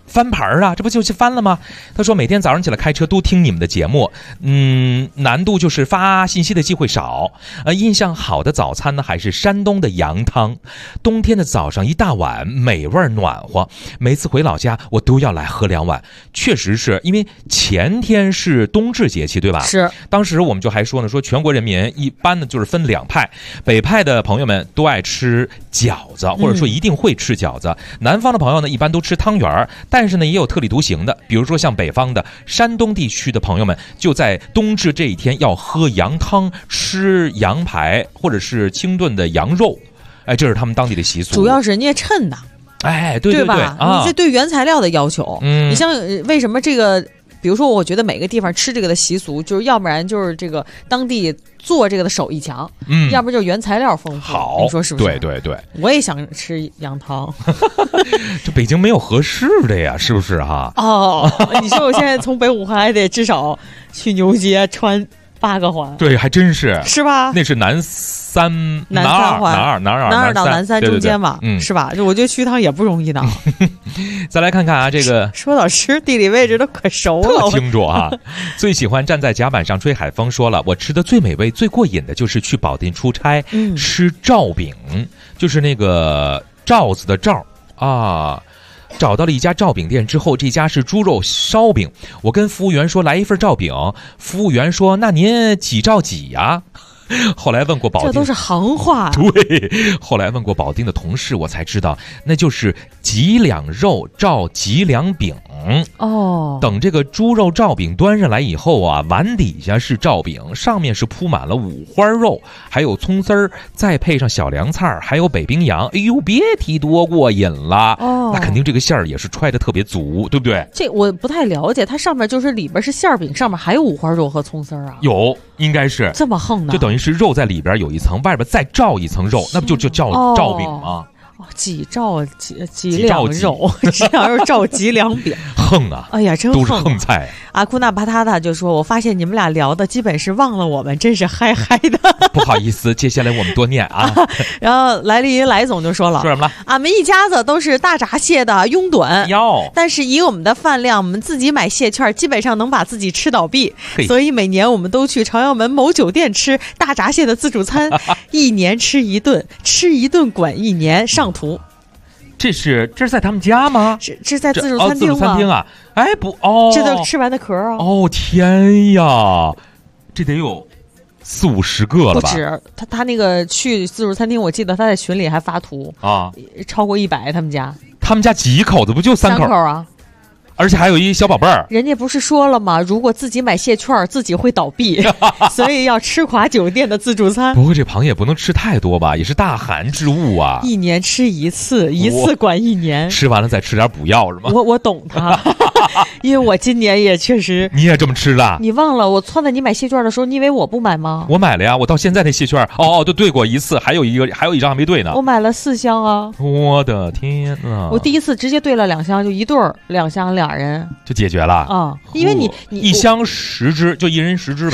S3: 翻牌啊，这不就是翻了吗？他说每天早上起来开车都听你们的节目，难度就是发信息的机会少。印象好的早餐呢，还是山东的羊汤，冬天的早上一大碗，美味暖和。每次回老家我都要来喝2碗。确实是因为前天是冬至节气，对吧？
S4: 是。
S3: 当时我们就还说呢，说全国人民一般呢就是分2派，北派的朋友们都爱吃饺子，或者说一定会吃饺子。南方的朋友呢一般都吃汤圆，但是呢也有特立独行的，比如说像北方的山东地区的朋友们，就在冬至这一天要喝羊汤，吃羊排或者是清炖的羊肉，这是他们当地的习俗。
S4: 主要是人家称的，
S3: 对
S4: 吧？你这对原材料的要求，你像为什么这个？比如说，我觉得每个地方吃这个的习俗，就是要不然就是这个当地做这个的手艺强，要不就是原材料丰富。
S3: 好，
S4: 你说是不是？
S3: 对，
S4: 我也想吃羊汤。
S3: 这北京没有合适的呀，是不是哈？
S4: 你说我现在从北五环还得至少去牛街穿8个环。
S3: 对，还真是，
S4: 是吧？
S3: 那是南三
S4: 环，南二到南三中间嘛，是吧？我觉得去一趟也不容易的。
S3: 再来看看啊，这个
S4: 说到吃，地理位置都可熟了，
S3: 特清楚啊。最喜欢站在甲板上吹海风，说了，我吃的最美味、最过瘾的就是去保定出差，吃赵饼，就是那个罩子的罩啊。找到了一家赵饼店之后，这家是猪肉烧饼。我跟服务员说来一份赵饼，服务员说那您几兆几呀？后来问过保定，
S4: 这都是行话。
S3: 对，后来问过保定的同事，我才知道那就是几两肉照几两饼。等这个猪肉照饼端上来以后啊，碗底下是照饼，上面是铺满了五花肉，还有葱丝儿，再配上小凉菜，还有北冰洋。哎呦，别提多过瘾了。那肯定这个馅儿也是揣的特别足，对不对？
S4: 这我不太了解，它上面就是里边是馅饼，上面还有五花肉和葱丝儿啊？
S3: 有，应该是
S4: 这么横的，
S3: 就等于是肉在里边有一层，外边再罩一层肉，那不就叫照饼吗？
S4: 几两肉，几两肉照几两饼，
S3: 横啊！
S4: 哎呀，真
S3: 横，都是横菜。
S4: 阿库纳巴塔塔就说：“我发现你们俩聊的基本是忘了我们，真是嗨嗨的。”
S3: 不好意思，接下来我们多念啊。
S4: 然后来丽来总就说了：“
S3: 说什么了？
S4: 俺们一家子都是大闸蟹的拥趸，但是以我们的饭量，我们自己买蟹券，基本上能把自己吃倒闭。所以每年我们都去朝阳门某酒店吃大闸蟹的自助餐，一年吃一顿，吃一顿管一年。上图。”
S3: 这是在他们家吗？
S4: 这在自助餐厅吗？
S3: 自助餐厅啊！哎不
S4: 这都吃完的壳啊！
S3: 天呀，这得有40-50个了吧？
S4: 不止，他那个去自助餐厅，我记得他在群里还发图
S3: 啊，
S4: 超过100。他们家
S3: 几口子？不就3口
S4: 啊？
S3: 而且还有一小宝贝儿。
S4: 人家不是说了吗？如果自己买蟹券，自己会倒闭，所以要吃垮酒店的自助餐。
S3: 不过这螃蟹不能吃太多吧，也是大寒之物啊。
S4: 一年吃一次，一次管一年。
S3: 吃完了再吃点补药是吗？
S4: 我懂他，因为我今年也确实。
S3: 你也这么吃了？
S4: 你忘了我撺掇你买蟹券的时候，你以为我不买吗？
S3: 我买了呀，我到现在那蟹券都兑过一次，还有一张还没兑呢。
S4: 我买了4箱啊！
S3: 我的天啊！
S4: 我第一次直接兑了2箱，就一对儿2箱2人
S3: 就解决了
S4: 啊！因为你
S3: 一箱10只，就一人10只呗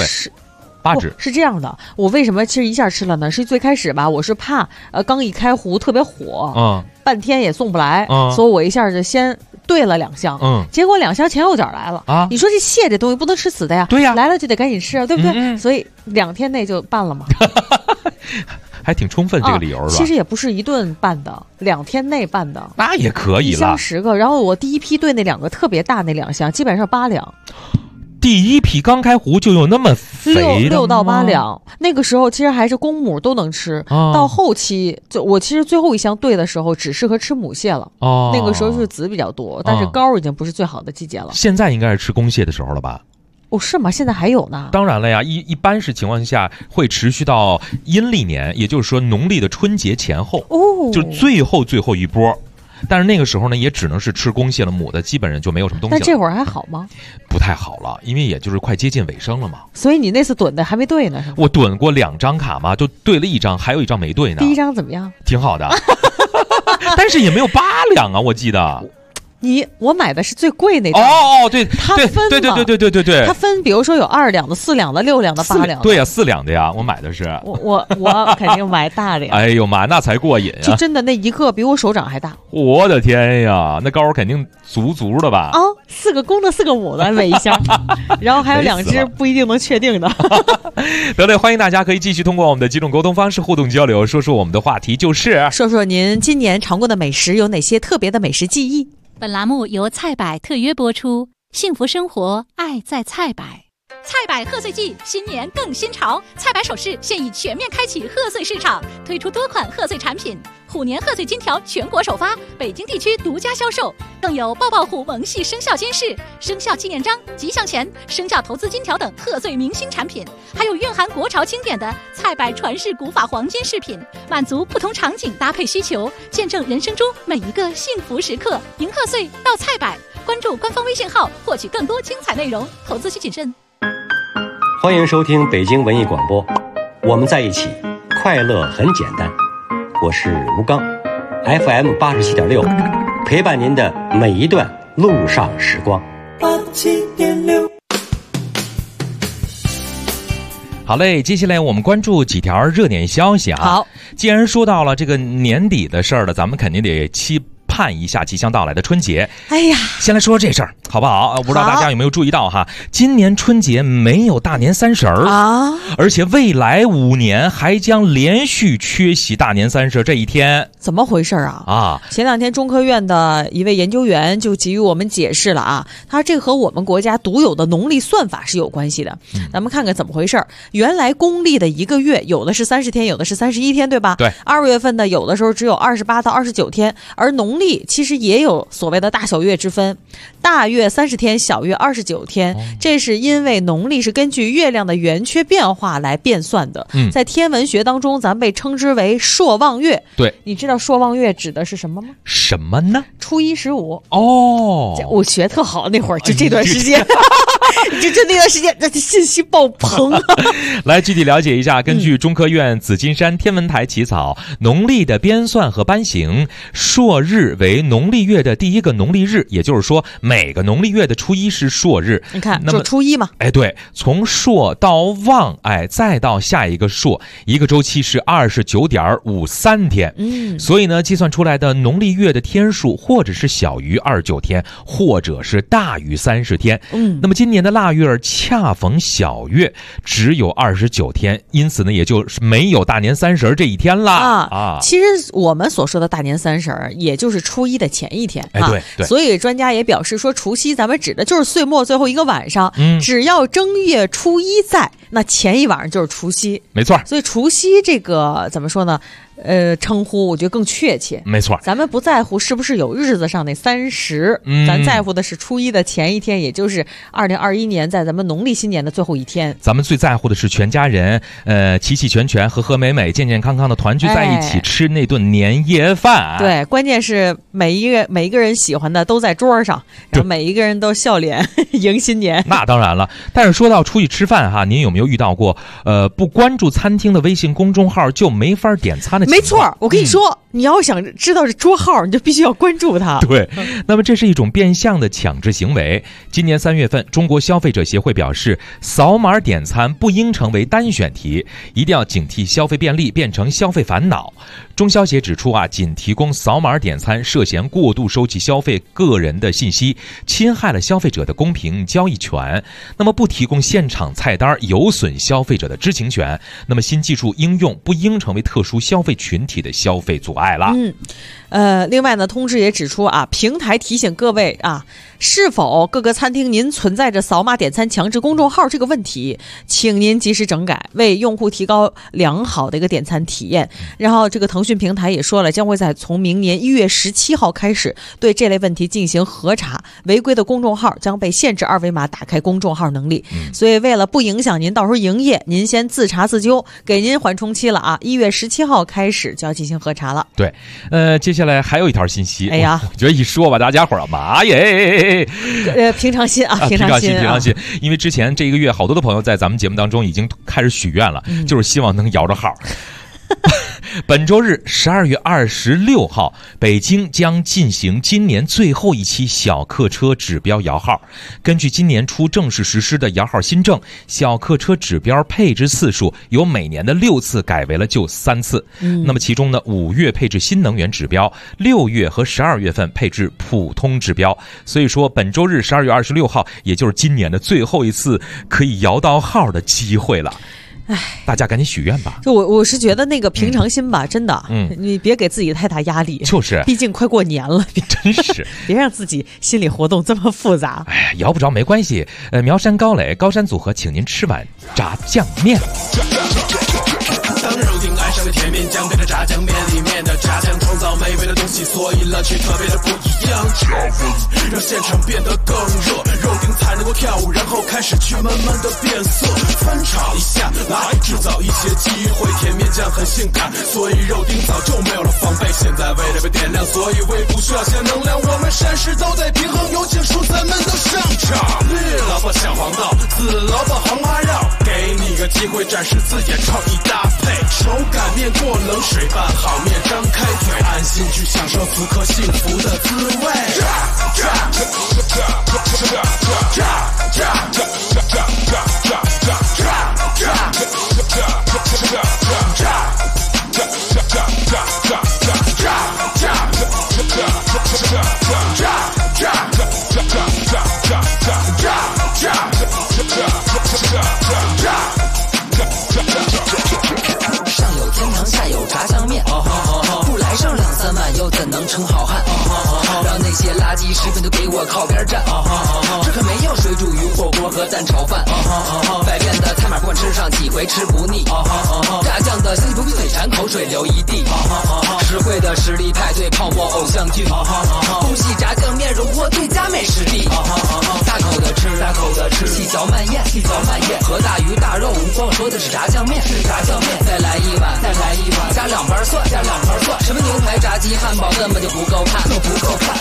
S3: ，8只。
S4: 是这样的，我为什么其实一下吃了呢？是最开始吧，我是怕刚一开壶特别火，半天也送不来，所以我一下就先兑了2箱，结果2箱前后脚来了啊！你说这蟹这东西不能吃死的呀，
S3: 对呀，
S4: 来了就得赶紧吃啊，对不对？所以2天内就办了嘛。
S3: 还挺充分这个理由是吧？
S4: 其实也不是一顿办的，2天内办的，
S3: 那也可以了。
S4: 1箱10个，然后我第一批兑那2个特别大那2箱，基本上8两。
S3: 第一批刚开壶就有那么肥的
S4: 6到8两，那个时候其实还是公母都能吃，到后期就我其实最后1箱兑的时候只适合吃母蟹了，那个时候就是籽比较多，但是膏已经不是最好的季节了。
S3: 现在应该是吃公蟹的时候了吧？
S4: 是吗？现在还有呢？
S3: 当然了呀，一般是情况下会持续到阴历年，也就是说农历的春节前后，就是最后一波。但是那个时候呢，也只能是吃公蟹了，母的基本上就没有什么东西了。
S4: 但这会儿还好吗？
S3: 不太好了，因为也就是快接近尾声了嘛。
S4: 所以你那次趸的还没兑呢？是吗？
S3: 我趸过2张卡嘛，就兑了1张，还有1张没兑呢。
S4: 第1张怎么样？
S3: 挺好的，但是也没有8两啊，我记得。
S4: 我买的是最贵那张。
S3: 对，
S4: 它分嘛
S3: 对，
S4: 它分，比如说有2两的、4两的、6两的、8两的。
S3: 对呀，4两的呀，我买的是。
S4: 我肯定买大的呀。
S3: 哎呦妈，那才过瘾啊！
S4: 就真的那一个比我手掌还大。
S3: 我的天呀，那膏肯定足的吧
S4: ？4个公的4个母的每一箱，然后还有2只不一定能确定的。
S3: 得，欢迎大家可以继续通过我们的几种沟通方式互动交流，说我们的话题就是
S4: 说说您今年尝过的美食有哪些特别的美食记忆。
S10: 本栏目由菜百特约播出，幸福生活，爱在菜百。菜百贺岁季，新年更新潮，菜百首饰现已全面开启贺岁市场，推出多款贺岁产品。虎年贺岁金条全国首发，北京地区独家销售，更有抱抱虎萌系生肖金饰、生肖纪念章、吉祥钱、生肖投资金条等贺岁明星产品，还有蕴含国潮经典的菜百传世古法黄金饰品，满足不同场景搭配需求，见证人生中每一个幸福时刻。迎贺岁到菜百，关注官方微信号获取更多精彩内容，投资需谨慎。
S16: 欢迎收听北京文艺广播，我们在一起，快乐很简单。我是吴刚 ，FM 87.6，陪伴您的每一段路上时光。
S2: 87.6。
S3: 好嘞，接下来我们关注几条热点消息啊。
S4: 好，
S3: 既然说到了这个年底的事儿了，咱们肯定得期盼一下即将到来的春节。
S4: 哎呀，
S3: 先来说这事儿好不好？不知道大家有没有注意到哈，今年春节没有大年30啊，而且未来5年还将连续缺席大年30这一天。
S4: 怎么回事啊？前2天中科院的一位研究员就给予我们解释了啊，他这和我们国家独有的农历算法是有关系的。咱们看看怎么回事。原来公历的一个月有的是30天，有的是31天，对吧？
S3: 对。
S4: 2月份的有的时候只有28到29天，而农历其实也有所谓的大小月之分，大月30天，小月29天。这是因为农历是根据月亮的圆缺变化来变算的。在天文学当中，咱被称之为朔望月。
S3: 对，
S4: 你知道朔望月指的是什么吗？
S3: 什么呢？
S4: 初一15。
S3: 我
S4: 学特好，那会儿就这段时间。就那段时间，这信息爆棚。
S3: 来具体了解一下，根据中科院紫金山天文台起草，农历的编算和颁行，朔日为农历月的第一个农历日，也就是说，每个农历月的初一是朔日。
S4: 你看，就初一嘛。
S3: 对，从朔到望，再到下一个朔，一个周期是29.53天。所以呢，计算出来的农历月的天数，或者是小于29天，或者是大于30天。那么今年的腊月恰逢小月，只有29天，因此呢，也就是没有大年30这一天啦。
S4: 其实我们所说的大年30，也就是初一的前一天。
S3: 对。
S4: 所以专家也表示说，除夕咱们指的就是岁末最后一个晚上。只要正月初一在，那前一晚上就是除夕。
S3: 没错。
S4: 所以除夕这个怎么说呢？称呼我觉得更确切。
S3: 没错，
S4: 咱们不在乎是不是有日子上那30，咱在乎的是初一的前一天，也就是2021年在咱们农历新年的最后一天。
S3: 咱们最在乎的是全家人齐齐全全、和和美美、健健康康的团聚在一起，吃那顿年夜饭。
S4: 对，关键是每一个人喜欢的都在桌上，然后每一个人都笑脸迎新年。
S3: 那当然了，但是说到出去吃饭哈，您有没有遇到过不关注餐厅的微信公众号就没法点餐的？
S4: 没错，我跟你说，你要想知道这桌号，你就必须要关注它。
S3: 对，那么这是一种变相的强制行为。今年3月份，中国消费者协会表示，扫码点餐不应成为单选题，一定要警惕消费便利变成消费烦恼。中消协指出仅提供扫码点餐涉嫌过度收集消费个人的信息，侵害了消费者的公平交易权。那么不提供现场菜单，有损消费者的知情权。那么新技术应用不应成为特殊消费群体的消费阻碍了。
S4: 另外呢，通知也指出平台提醒各位是否各个餐厅您存在着扫码点餐强制公众号这个问题，请您及时整改，为用户提高良好的一个点餐体验。然后这个腾讯平台也说了，将会从明年1月17号开始对这类问题进行核查，违规的公众号将被限制二维码打开公众号能力。所以为了不影响您到时候营业，您先自查自纠，给您缓冲期了1月17号开始就要进行核查了。
S3: 对，接下来还有一条信息，
S4: 哎呀，
S3: 我觉得一说吧，大家伙妈耶，
S4: 平常心
S3: 平常心，因为之前这一个月好多的朋友在咱们节目当中已经开始许愿了，就是希望能摇着号。 本周日12月26号，北京将进行今年最后一期小客车指标摇号。根据今年初正式实施的摇号新政，小客车指标配置次数由每年的6次改为了就3次。那么其中呢，5月配置新能源指标，6月和12月份配置普通指标。所以说，本周日12月26号，也就是今年的最后一次可以摇到号的机会了。大家赶紧许愿吧！
S4: 就我是觉得那个平常心吧，真的，你别给自己太大压力，
S3: 就是，
S4: 毕竟快过年了，
S3: 真是，
S4: 别让自己心理活动这么复杂。
S3: 哎呀，摇不着没关系，苗山高磊高山组合，请您吃碗炸酱面。
S2: 当肉丁爱上了甜面酱，变成炸酱面里面的炸酱，创造美味的东西，所以乐趣特别的不一样。加温让现场变得更热，肉丁才能够跳舞，然后开始去慢慢的变色，翻炒一下来制造一些机会。甜面酱很性感，所以肉丁早就没有了防备，现在为了被点亮，所以胃部需要些能量，我们膳食都得平衡，有请蔬菜们都上场。绿萝卜小黄豆，紫萝卜红花肉，给你个机会展示自己的创意搭配，手擀面过冷水拌好面，张开腿，安心去享受此刻幸福的滋味。
S13: 上有天堂，下有炸酱面，不来上2、3万又怎能成好汉？让那些垃圾食品都给我靠边站，这可没有水煮鱼、火锅和蛋炒饭，百变的菜码不管吃上几回吃不腻，炸酱的香气不必嘴馋，口水流一地，实惠的实力派对泡沫偶像剧，恭喜炸酱面荣获最佳美食地，大口的吃，大口的吃，细嚼慢咽，细嚼慢咽，和大鱼大肉无关，我说的是炸酱面，是炸酱面，再来一碗，再来一碗，加2盘蒜，加2盘蒜，什么牛排、炸鸡、汉堡根本就不够看，就不够看。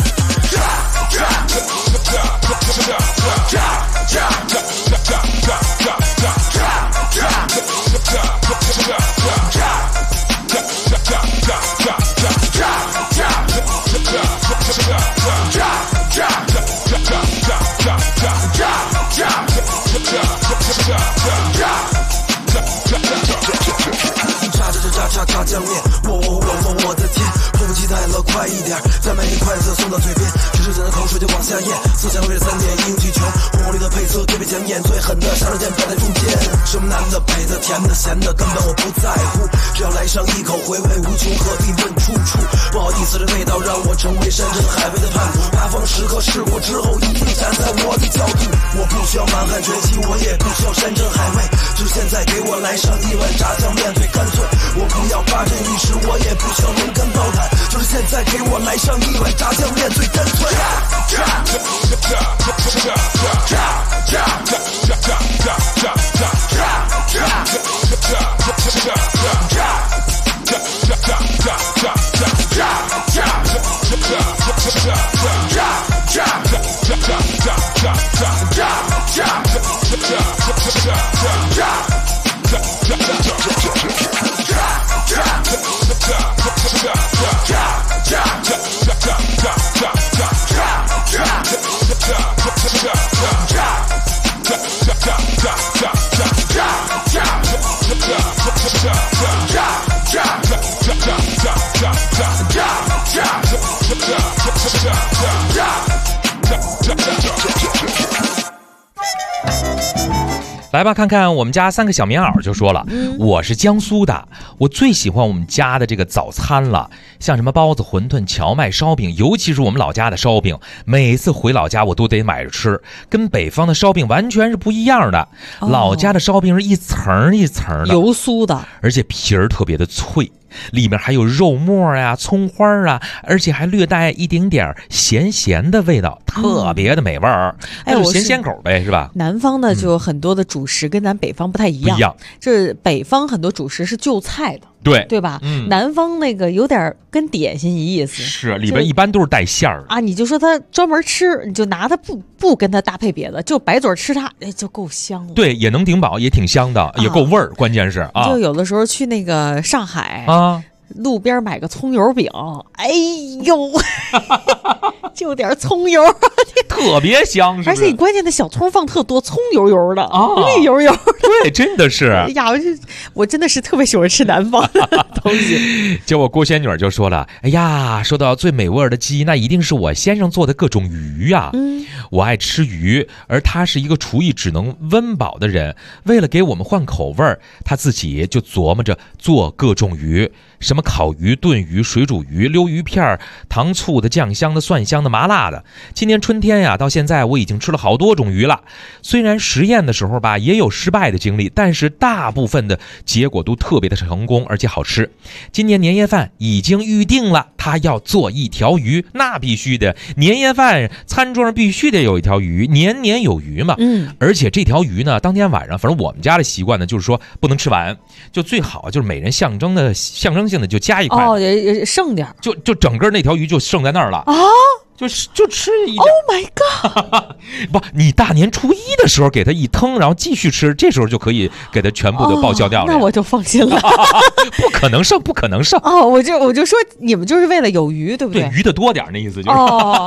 S2: 炸酱面，我的天，迫不及待了，快一点，再买一筷子送到嘴边，只是真的口水就往下咽，思想为了3点一无俱全，红里的配色特别显眼，最狠的杀手锏摆在中间，什么南的北的甜的咸的根本我不在乎，只要来上一口回味无穷，何必问出处？不好意思，这味道让我成为山珍海味的叛徒，八方时刻试过之后一定站在我的角度，我不需要满汉全席，我也不需要山珍海味，就是现在给我来上一碗炸酱面最干脆，我不要八阵一时，我也不需要龙根爆弹，就是现在给我来上一碗炸酱面最干脆。
S3: 来吧，看看我们家3个小棉袄就说了，我是江苏的，我最喜欢我们家的这个早餐了，像什么包子、馄饨、荞麦、烧饼，尤其是我们老家的烧饼，每次回老家我都得买着吃，跟北方的烧饼完全是不一样的。老家的烧饼是一层一层的，
S4: 油酥的，
S3: 而且皮儿特别的脆，里面还有肉末呀、葱花啊，而且还略带一丁点咸咸的味道，特别的美味儿。就是咸口呗，是吧？
S4: 南方呢就有很多的主食跟咱北方不太一样，这北方很多主食是就菜的。 对吧？南方那个有点跟点心一意思，
S3: 是里边一般都是带馅儿
S4: 啊。你就说他专门吃，你就拿它不跟它搭配别的，就白嘴吃它，就够香了。
S3: 对，也能顶饱，也挺香的，也够味儿。关键是啊，
S4: 就有的时候去那个上海
S3: 啊。
S4: 路边买个葱油饼，哎呦，就点葱油，
S3: 特别香，是不是？
S4: 而且你关键的小葱放特多，葱油油的，绿油油的，
S3: 对，真的是。
S4: 哎呀，我真的是特别喜欢吃南方的东西。
S3: 结果郭仙女就说了：“哎呀，说到最美味的鸡，那一定是我先生做的各种鱼呀。我爱吃鱼，而他是一个厨艺只能温饱的人，为了给我们换口味儿，他自己就琢磨着做各种鱼。”什么烤鱼、炖鱼、水煮鱼、溜鱼片、糖醋的、酱香的、蒜香的、麻辣的。今年春天呀，到现在我已经吃了好多种鱼了。虽然实验的时候吧，也有失败的经历，但是大部分的结果都特别的成功，而且好吃。今年年夜饭已经预定了，他要做一条鱼，那必须的。年夜饭餐桌上必须得有一条鱼，年年有余嘛。而且这条鱼呢，当天晚上，反正我们家的习惯呢，就是说不能吃完，就最好就是每人象征性的就加一块
S4: 剩点，
S3: 就整个那条鱼就剩在那儿了啊，就吃一点。
S4: Oh my god！
S3: 不，你大年初一的时候给它一腾，然后继续吃，这时候就可以给它全部的报销掉了。
S4: 那我就放心了，
S3: 不可能剩，不可能剩。
S4: 哦，我就说你们就是为了有鱼，对不对？
S3: 对，鱼的多点那意思就是。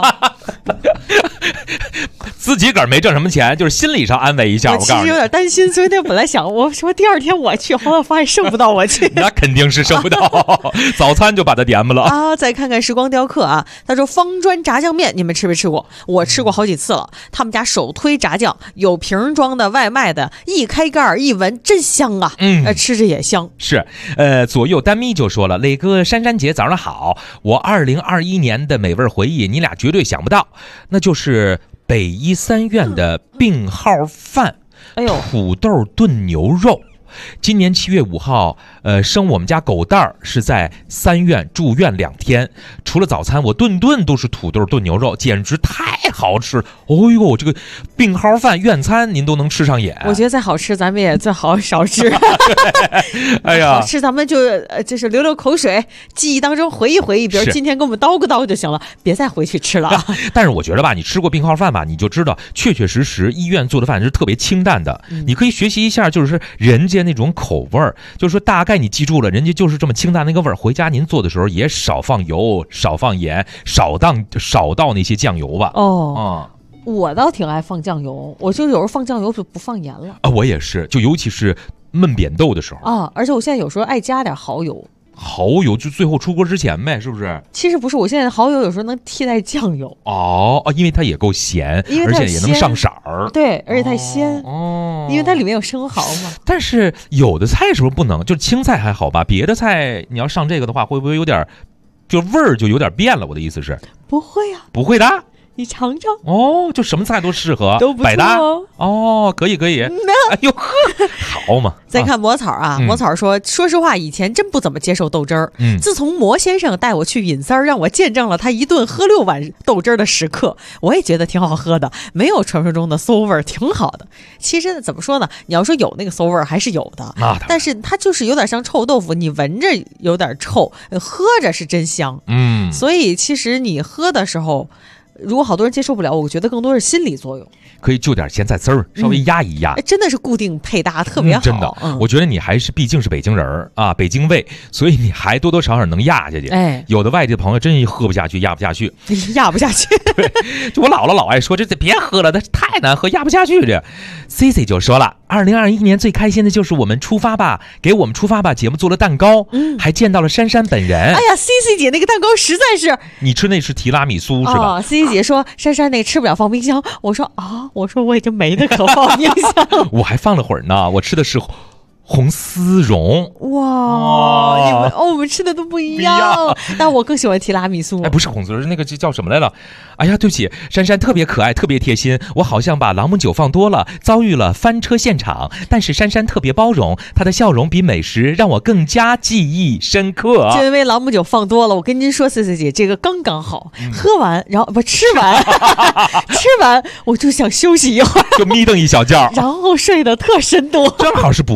S3: 自己个儿没挣什么钱，就是心理上安慰一下。我
S4: 其实有点担心，所以那本来想我说第二天我去，后来发现剩不到我去。
S3: 那肯定是剩不到，早餐就把它点吧了
S4: 啊！再看看时光雕刻啊，他说方砖炸酱面，你们吃没吃过？我吃过好几次了。他们家手推炸酱，有瓶装的、外卖的，一开盖一闻真香啊！吃着也香。
S3: 是，左右丹咪就说了，磊哥、珊珊姐早上好，我2021年的美味回忆，你俩绝对想不到，那就是北医3院的病号饭，土豆炖牛肉。今年7月5号，生我们家狗蛋儿是在3院住院2天。除了早餐，我顿顿都是土豆炖牛肉，简直太好吃！哦呦，这个病号饭院餐您都能吃上眼。
S4: 我觉得再好吃，咱们也最好少吃。
S3: 哎呀，
S4: 好吃咱们就是流流口水，记忆当中回忆回忆，比如今天给我们叨咕叨就行了，别再回去吃了啊。
S3: 但是我觉得吧，你吃过病号饭吧，你就知道确实医院做的饭是特别清淡的。你可以学习一下，就是人家那种口味儿，就是说大概你记住了，人家就是这么清淡那个味儿。回家您做的时候也少放油，少放盐，少倒那些酱油吧。
S4: 我倒挺爱放酱油，我就有时候放酱油就不放盐了
S3: 啊。我也是，就尤其是焖扁豆的时候
S4: 啊。而且我现在有时候爱加点蚝油。
S3: 蚝油就最后出锅之前呗，是不是？
S4: 其实不是，我现在蚝油有时候能替代酱油。
S3: 因为它也够咸，而且也能上色儿。
S4: 对，而且它鲜。因为它里面有生蚝嘛。
S3: 但是有的菜是不是不能？就是青菜还好吧，别的菜你要上这个的话，会不会有点，就味儿就有点变了？我的意思是，
S4: 不会啊，
S3: 不会的。
S4: 你尝尝
S3: 就什么菜都适合，
S4: 都不错
S3: 百搭可以。哎呦呵，好嘛！
S4: 再看魔草啊，魔草说实话，以前真不怎么接受豆汁儿。自从魔先生带我去饮三儿，让我见证了他一顿喝6碗豆汁儿的时刻，我也觉得挺好喝的，没有传说中的馊味儿，挺好的。其实怎么说呢？你要说有那个馊味儿还是有的，但是它就是有点像臭豆腐，你闻着有点臭，喝着是真香。所以其实你喝的时候，如果好多人接受不了，我觉得更多是心理作用。
S3: 可以就点咸菜丝儿，稍微压一压，
S4: 真的是固定配搭，特别好。
S3: 真的，我觉得你毕竟是北京人啊，北京味，所以你还多多少少能压下去。有的外地的朋友真喝不下去，压不下去。对，就我姥姥老爱说，这别喝了，它太难喝，压不下去。这 CC 就说了，2021年最开心的就是我们出发吧，给我们出发吧节目做了蛋糕，还见到了珊珊本人。
S4: 哎呀 ，CC 姐那个蛋糕实在是，
S3: 你吃那是提拉米苏是吧
S4: ？CC 姐说珊珊那个吃不了放冰箱，我说我已经没那可放冰箱
S3: 我还放了会儿呢，我吃的是红丝绒。
S4: 哇，你们我们吃的都不一样，但我更喜欢提拉米苏。
S3: 不是红丝绒，那个叫什么来了？哎呀，对不起，珊珊特别可爱，特别贴心。我好像把朗姆酒放多了，遭遇了翻车现场。但是珊珊特别包容，她的笑容比美食让我更加记忆深刻。
S4: 就因为朗姆酒放多了，我跟您说，CC 姐这个刚刚好，喝完然后吃完吃完我就想休息一会儿，
S3: 就眯瞪一小觉，
S4: 然后睡得特深度，
S3: 正好是补了一个下午。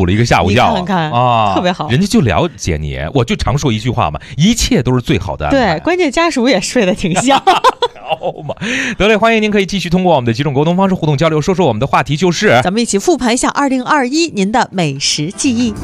S3: 午觉，
S4: 你看
S3: 啊，
S4: 特别好。
S3: 人家就了解你，我就常说一句话嘛，一切都是最好的安排。
S4: 对，关键家属也睡得挺香。
S3: 好嘛，得嘞，欢迎您可以继续通过我们的几种沟通方式互动交流，说说我们的话题就是，
S4: 咱们一起复盘一下2021您的美食记忆。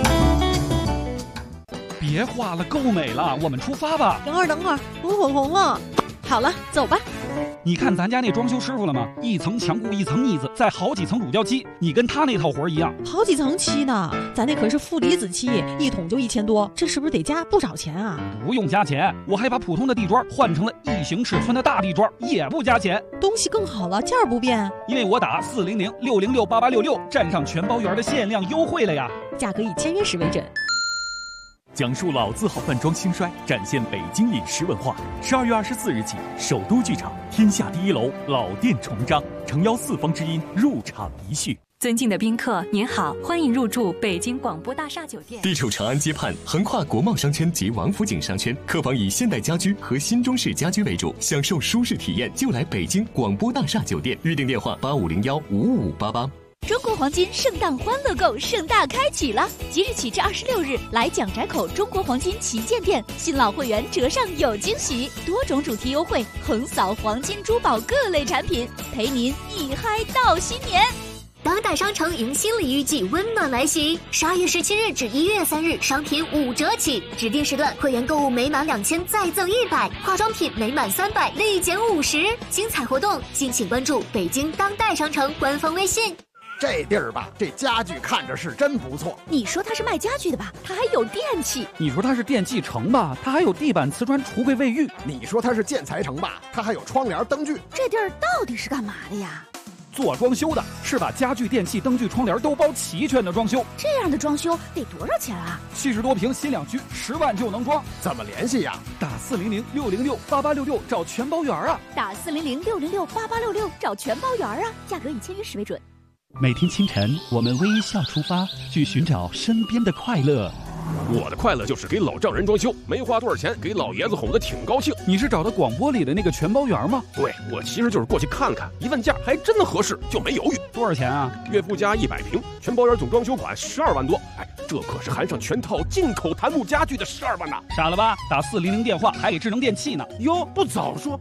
S7: 别画了，够美了，我们出发吧。
S11: 等会儿，我口红了。好了，走吧。
S7: 你看咱家那装修师傅了吗？一层墙固，一层腻子，再好几层乳胶漆，你跟他那套活一样。
S11: 好几层漆呢，咱那可是负离子漆，一桶就1000多，这是不是得加不少钱啊？
S7: 不用加钱，我还把普通的地砖换成了异形尺寸的大地砖，也不加钱。
S11: 东西更好了，价儿不变。
S7: 因为我打400-606-8866，占上全包园的限量优惠了呀。
S11: 价格以签约时为准。
S9: 讲述老字号饭庄兴衰，展现北京饮食文化。12月24日起，首都剧场天下第一楼老店重张，诚邀四方之音入场一叙。
S17: 尊敬的宾客，您好，欢迎入住北京广播大厦酒店。
S8: 地处长安街畔，横跨国贸商圈及王府井商圈，客房以现代家居和新中式家居为主，享受舒适体验就来北京广播大厦酒店。预订电话8501-55588。
S10: 中国黄金圣诞欢乐购盛大开启了，即日起至26日，来蒋宅口中国黄金旗舰店，新老会员折上有惊喜，多种主题优惠，横扫黄金珠宝各类产品，陪您一嗨到新年。
S18: 当代商城迎新礼遇季温暖来袭，12月17日至1月3日，商品5折起，指定时段会员购物每满2000再赠100，化妆品每满300立减50，精彩活动敬请关注北京当代商城官方微信。
S19: 这地儿吧，这家具看着是真不错。
S11: 你说它是卖家具的吧，它还有电器。
S7: 你说它是电器城吧，它还有地板、瓷砖、橱柜、卫浴。
S19: 你说它是建材城吧，它还有窗帘、灯具。
S11: 这地儿到底是干嘛的呀？
S7: 做装修的，是把家具、电器、灯具、窗帘都包齐全的装修。
S11: 这样的装修得多少钱啊
S7: ？70多平新两居，10万就能装。
S19: 怎么联系呀？
S7: 打400-606-8866找全包园啊！
S10: 打400-606-8866找全包园啊！价格以签约时为准。
S7: 每天清晨，我们微笑出发，去寻找身边的快乐。
S12: 我的快乐就是给老丈人装修，没花多少钱，给老爷子哄得挺高兴。
S7: 你是找的广播里的那个全包园吗？
S12: 对，我其实就是过去看看，一问价还真的合适，就没犹豫。
S7: 多少钱啊？
S12: 月付加100平，全包园总装修款12万多。哎，这可是含上全套进口檀木家具的12万呐！
S7: 傻了吧？打400电话还给智能电器呢。
S12: 哟，不早说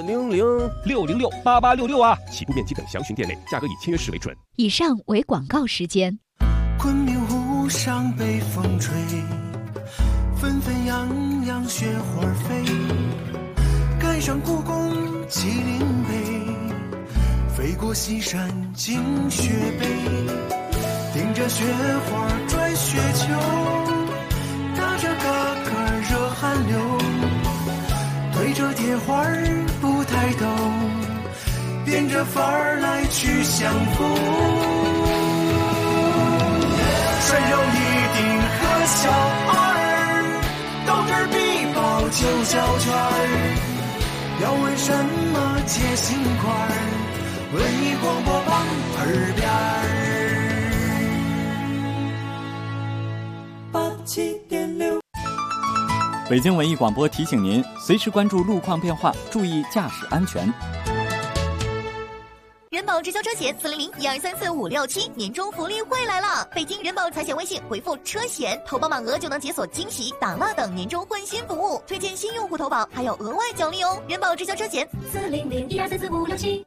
S7: 400-606-8866啊！
S12: 起步面积等详询店内，价格以签约时为准。
S10: 以上为广告时间。
S2: 昆明湖上北风吹，纷纷扬扬雪花飞，赶上故宫麒麟碑，飞过西山进雪北，顶着雪花转雪球，打着嘎嘎热汗流，对着铁花不抬头，变着法儿来去相逢。顺柔一定和小儿，斗智必报9小圈。要问什么解心块，文艺广播榜耳边87.6。
S14: 北京文艺广播提醒您，随时关注路况变化，注意驾驶安全。
S15: 人保直销车险400-1234567年终福利会来了！北京人保财险微信回复车险，投保满额就能解锁惊喜、打蜡等年终换新服务，推荐新用户投保还有额外奖励哦！人保直销车险400-1234567。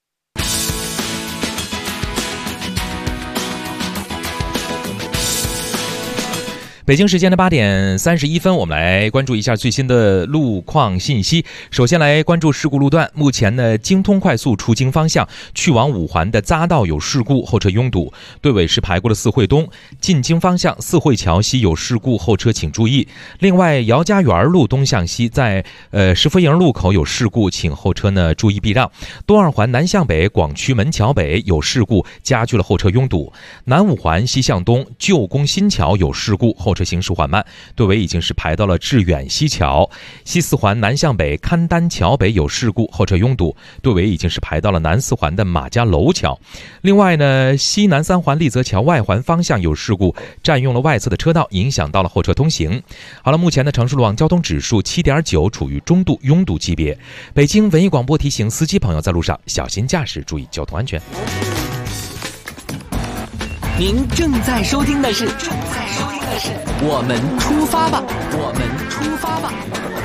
S3: 北京时间的8点31分，我们来关注一下最新的路况信息。首先来关注事故路段，目前呢，京通快速出京方向去往5环的匝道有事故，后车拥堵；队尾是排过了4惠东，进京方向4惠桥西有事故，后车请注意。另外，姚家园路东向西在石佛营路口有事故，请后车呢注意避让。东2环南向北广渠门桥北有事故，加剧了后车拥堵。南5环西向东旧宫新桥有事故，后车行驶缓慢，队尾已经是排到了致远西桥。西4环南向北勘丹桥北有事故，后车拥堵，队尾已经是排到了南4环的马家楼桥。另外呢，西南3环丽泽桥外环方向有事故，占用了外侧的车道，影响到了后车通行。好了，目前的城市路网交通指数7.9，处于中度拥堵级别。北京文艺广播提醒司机朋友在路上小心驾驶，注意交通安全。
S13: 您正在收听的是我们出发吧，我们出发吧。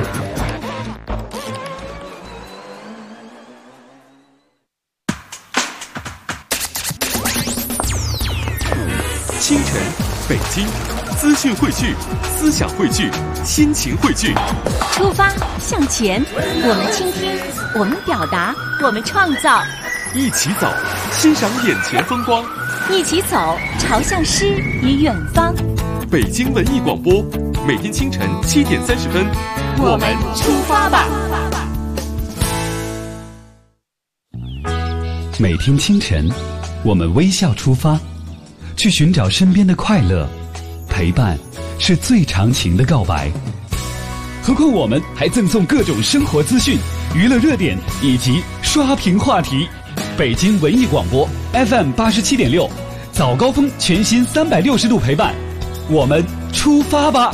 S8: 清晨，北京，资讯汇聚，思想汇聚，心情汇聚。
S10: 出发向前，我们倾听，我们表达，我们创造。
S8: 一起走，欣赏眼前风光。
S10: 一起走，朝向诗与远方。
S8: 北京文艺广播，每天清晨7点30分，
S10: 我们出发吧。
S1: 每天清晨，我们微笑出发，去寻找身边的快乐。陪伴是最长情的告白。何况我们还赠送各种生活资讯、娱乐热点以及刷屏话题。北京文艺广播 FM 87.6，早高峰全新360度陪伴，我们出发吧。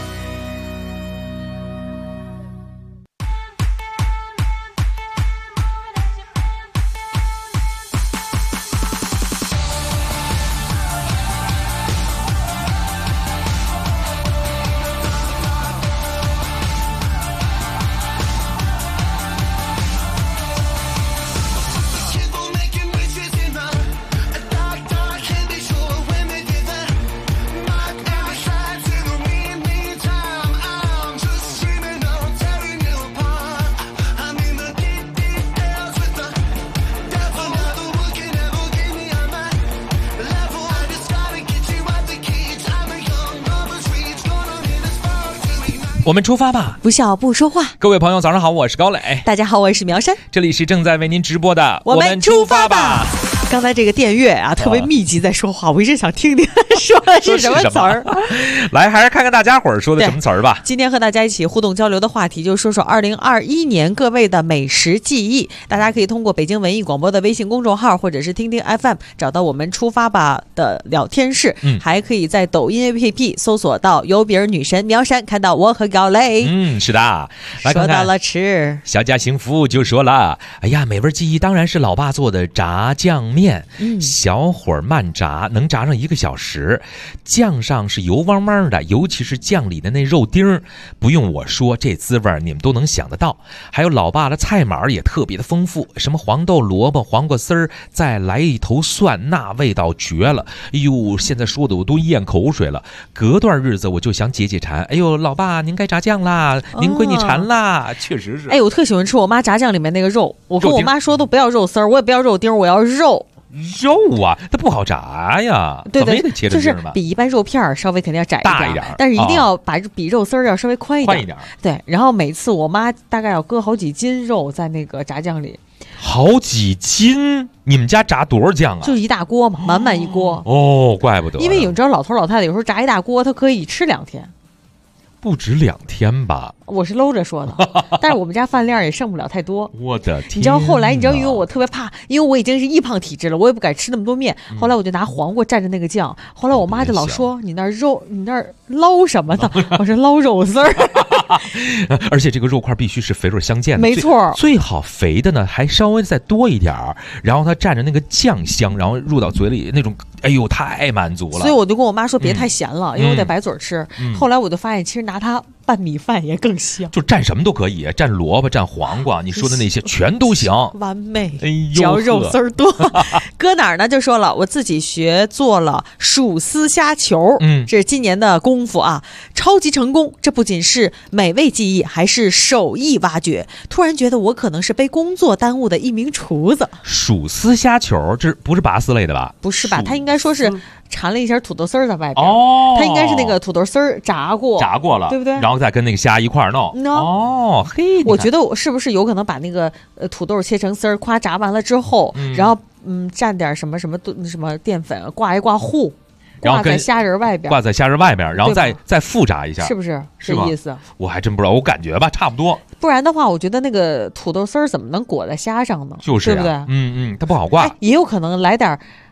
S3: 我们出发吧，
S4: 不笑不说话。
S3: 各位朋友早上好，我是高磊。
S4: 大家好，我是苗山。
S3: 这里是正在为您直播的
S4: 我们出发吧。刚才这个电乐啊，特别密集在说话，我一直想听听说的是什么词儿。
S3: 来，还是看看大家伙儿说的什么词儿吧。
S4: 今天和大家一起互动交流的话题，就说说2021年各位的美食记忆。大家可以通过北京文艺广播的微信公众号，或者是听听 FM 找到我们出发吧的聊天室。还可以在抖音 APP 搜索到油饼女神苗山，看到我和高磊。
S3: 是的。来看看，
S4: 说到了吃，
S3: 小家幸福就说了，哎呀，美味记忆当然是老爸做的炸酱面。小火慢炸，能炸上1个小时，酱上是油汪汪的，尤其是酱里的那肉丁，不用我说，这滋味你们都能想得到。还有老爸的菜码也特别的丰富，什么黄豆、萝卜、黄瓜丝儿，再来一头蒜，那味道绝了。哎呦，现在说的我都咽口水了。隔段日子我就想解解馋，哎呦，老爸您该炸酱啦，您闺女馋啦，确实是。
S4: 哎，我特喜欢吃我妈炸酱里面那个肉，我跟我妈说都不要肉丝儿，我也不要肉丁，我要肉。
S3: 肉啊，它不好炸呀，
S4: 对对，
S3: 怎么也得切着
S4: 就是比一般肉片儿稍微肯定要窄一点，但是一定要比肉丝儿要稍微宽一点。对，然后每次我妈大概要搁好几斤肉在那个炸酱里。
S3: 好几斤？你们家炸多少酱啊？
S4: 就一大锅嘛，满满一锅。
S3: 哦，怪不得。
S4: 因为你知道老头老太太有时候炸一大锅，他可以吃2天。
S3: 不止2天吧？
S4: 我是搂着说的，但是我们家饭量也剩不了太多。
S3: 我的天！
S4: 你知道后来，因为我特别怕，因为我已经是易胖体质了，我也不敢吃那么多面。后来我就拿黄瓜蘸着那个酱，后来我妈就老说你那儿捞什么呢？我说捞肉丝儿。
S3: 而且这个肉块必须是肥肉相间的，
S4: 没错，
S3: 最好肥的呢还稍微再多一点，然后它蘸着那个酱香，然后入到嘴里那种，哎呦，太满足了。
S4: 所以我就跟我妈说别太咸了，因为我得白嘴吃。后来我就发现，其实拿它拌米饭也更香，
S3: 就蘸什么都可以，蘸萝卜、蘸黄瓜，你说的那些全都行，
S4: 完美。
S3: 哎呦，
S4: 只要肉丝儿多。搁哪儿呢？就说了，我自己学做了薯丝虾球，这是今年的功夫啊，超级成功。这不仅是美味记忆，还是手艺挖掘。突然觉得我可能是被工作耽误的一名厨子。
S3: 薯丝虾球，这不是拔丝类的吧？
S4: 不是吧？它应该说是缠了一些土豆丝儿在外边。它应该是那个土豆丝儿炸过
S3: 了，
S4: 对不对？
S3: 然后再跟那个虾一块儿弄。嘿，
S4: 我觉得我是不是有可能把那个土豆切成丝儿，夸炸完了之后，然后蘸点什么淀粉，挂一挂糊。挂在虾仁外边，
S3: 然后再复炸一下，
S4: 是不是这意思？
S3: 我还真不知道，我感觉吧，差不多。
S4: 不然的话，我觉得那个土豆丝儿怎么能裹在虾上呢？
S3: 就是、啊，
S4: 对不对？
S3: 它不好挂。
S4: 也有可能来点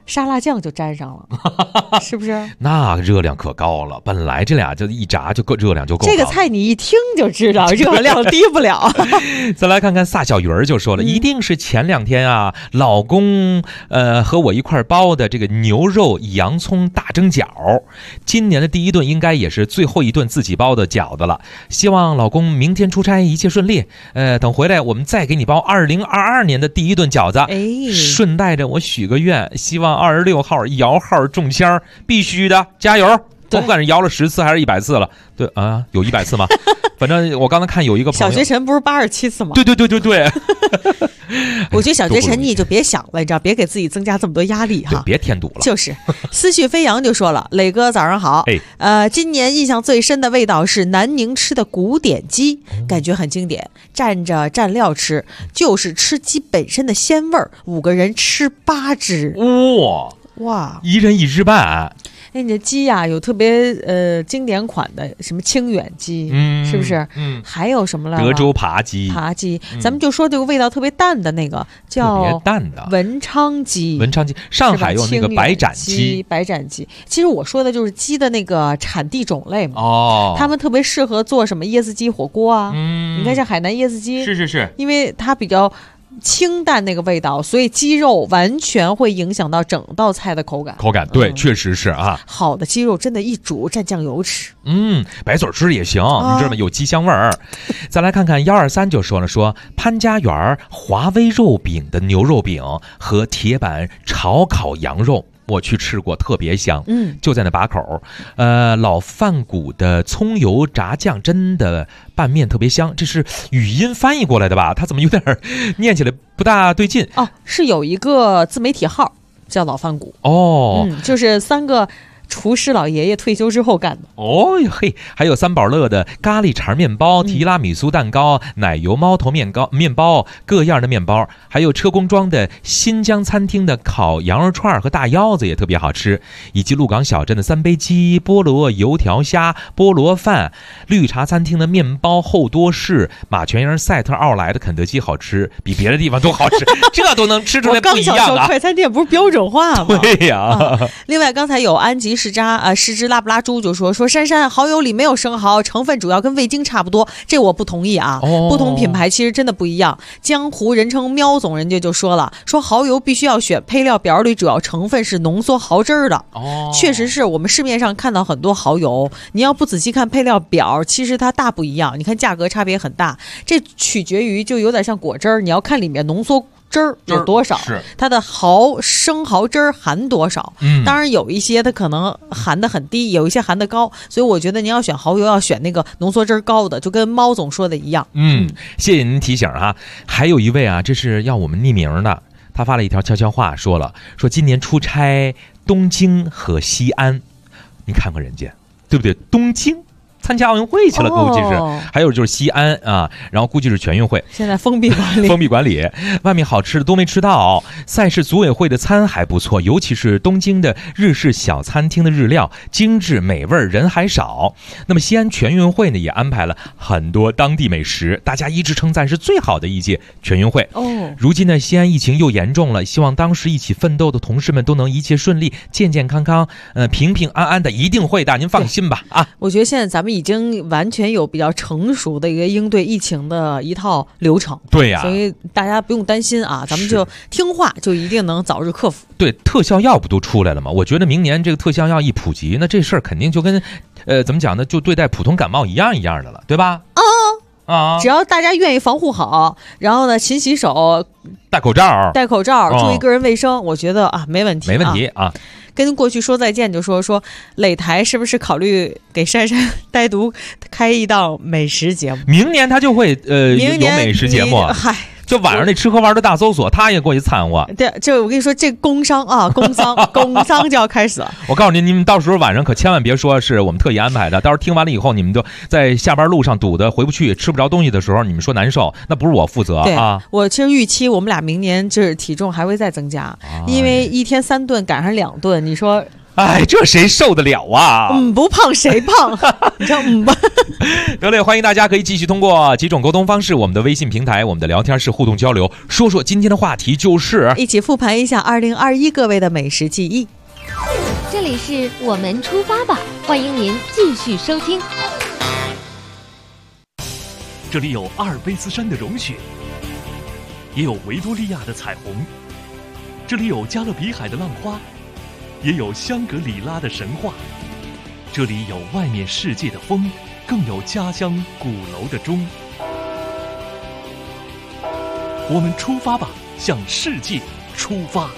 S4: 沙拉酱就沾上了，是不是？
S3: 那热量可高了，本来这俩就一炸就热量就够高了。
S4: 这个菜你一听就知道热量低不了。
S3: 再来看看撒小鱼儿就说了，一定是前2天啊，老公和我一块包的这个牛肉洋葱大蒸饺，今年的第1顿应该也是最后一顿自己包的饺子了。希望老公明天出差一切顺利，等回来我们再给你包2022年的第1顿饺子。顺带着我许个愿，希望26号摇号中签，必须的，加油！甭管是摇了10次还是100次了，对啊，有100次吗？反正我刚才看有一个朋友，
S4: 小学神不是87次吗？
S3: 对。
S4: 我觉得小学神你就别想了，你知道，别给自己增加这么多压力哈，
S3: 别添堵了。
S4: 就是思绪飞扬就说了，磊哥早上好。今年印象最深的味道是南宁吃的古典鸡，感觉很经典，蘸着蘸料吃，就是吃鸡本身的鲜味儿。5个人吃8只，哇
S3: ，1人1只半。
S4: 那你的鸡呀，有特别经典款的，什么清远鸡，是不是？还有什么了？
S3: 德州扒鸡，
S4: 咱们就说这个味道特别淡的那个叫
S3: 特别淡的
S4: 文昌鸡，
S3: 上海有那个白斩鸡，
S4: 其实我说的就是鸡的那个产地种类嘛。他们特别适合做什么椰子鸡火锅啊。你看像海南椰子鸡，
S3: 是，
S4: 因为它比较清淡那个味道，所以鸡肉完全会影响到整道菜的口感。
S3: 对，确实是啊。
S4: 好的鸡肉真的一煮蘸酱油吃，
S3: 白嘴吃也行，你知道吗？有鸡香味儿。再来看看123就说了，说潘家园华威肉饼的牛肉饼和铁板炒烤羊肉。我去吃过，特别香，就在那把口。老饭骨的葱油炸酱真的拌面特别香，这是语音翻译过来的吧？他怎么有点念起来不大对劲？
S4: 是有一个自媒体号叫老饭骨就是3个厨师老爷爷退休之后干的。
S3: 还有三宝乐的咖喱肠面包、提拉米苏蛋糕、奶油猫头面包，各样的面包，还有车公庄的新疆餐厅的烤羊肉串和大腰子也特别好吃，以及鹿港小镇的3杯鸡、菠萝油条虾、菠萝饭，绿茶餐厅的面包厚多士，马全营赛特奥莱的肯德基好吃，比别的地方都好吃，这都能吃出来不一样啊！
S4: 我刚想说快餐店不是标准化吗？
S3: 对呀。
S4: 另外刚才有安吉士只拉布拉猪就说珊珊蚝油里没有生蚝，成分主要跟味精差不多，这我不同意啊。不同品牌其实真的不一样。江湖人称喵总，人家就说了，说蚝油必须要选配料表里主要成分是浓缩蚝汁儿的。确实是我们市面上看到很多蚝油，你要不仔细看配料表，其实它大不一样，你看价格差别很大，这取决于就有点像果汁儿，你要看里面浓缩汁儿有多少，它的生蚝汁儿含多少。当然有一些它可能含的很低，有一些含的高，所以我觉得您要选蚝油要选那个浓缩汁儿高的，就跟猫总说的一样。
S3: 谢谢您提醒啊。还有一位啊，这是要我们匿名的，他发了一条悄悄话，说今年出差东京和西安，你看看人家对不对？东京参加奥运会去了，估计是，还有就是西安啊，然后估计是全运会，
S4: 现在封闭管理，
S3: 外面好吃的都没吃到。赛事组委会的餐还不错，尤其是东京的日式小餐厅的日料精致美味，人还少。那么西安全运会呢，也安排了很多当地美食，大家一致称赞是最好的一届全运会。如今呢，西安疫情又严重了，希望当时一起奋斗的同事们都能一切顺利，健健康康，平平安安的，一定会的，您放心吧啊！
S4: 我觉得现在咱们已经完全有比较成熟的一个应对疫情的一套流程。
S3: 对呀，
S4: 所以大家不用担心啊，咱们就听话，就一定能早日克服。
S3: 对，特效药不都出来了吗？我觉得明年这个特效药一普及，那这事儿肯定就跟怎么讲呢，就对待普通感冒一样的了，对吧？
S4: 只要大家愿意防护好，然后呢勤洗手，
S3: 戴口罩，
S4: 注意个人卫生，我觉得啊没问题
S3: 啊。
S4: 跟过去说再见，就说擂台是不是考虑给珊珊单独开一档美食节目？
S3: 明年他就会有美食节目。就晚上那吃喝玩的大搜索，他也过去掺和。
S4: 对，就我跟你说，这工商就要开始了。
S3: 我告诉你，你们到时候晚上可千万别说是我们特意安排的，到时候听完了以后，你们就在下班路上堵得回不去，吃不着东西的时候，你们说难受，那不是我负责啊。
S4: 我其实预期我们俩明年就是体重还会再增加，因为一天3顿赶上2顿，你说。
S3: 哎，这谁受得了啊？
S4: 不胖谁胖？你知道吧？
S3: 得嘞，欢迎大家可以继续通过几种沟通方式，我们的微信平台、我们的聊天室互动交流，说说今天的话题就是
S4: 一起复盘一下2021各位的美食记忆。
S5: 这里是我们出发吧，欢迎您继续收听。
S9: 这里有阿尔卑斯山的融雪，也有维多利亚的彩虹，这里有加勒比海的浪花，也有香格里拉的神话，这里有外面世界的风，更有家乡鼓楼的钟。我们出发吧，向世界出发。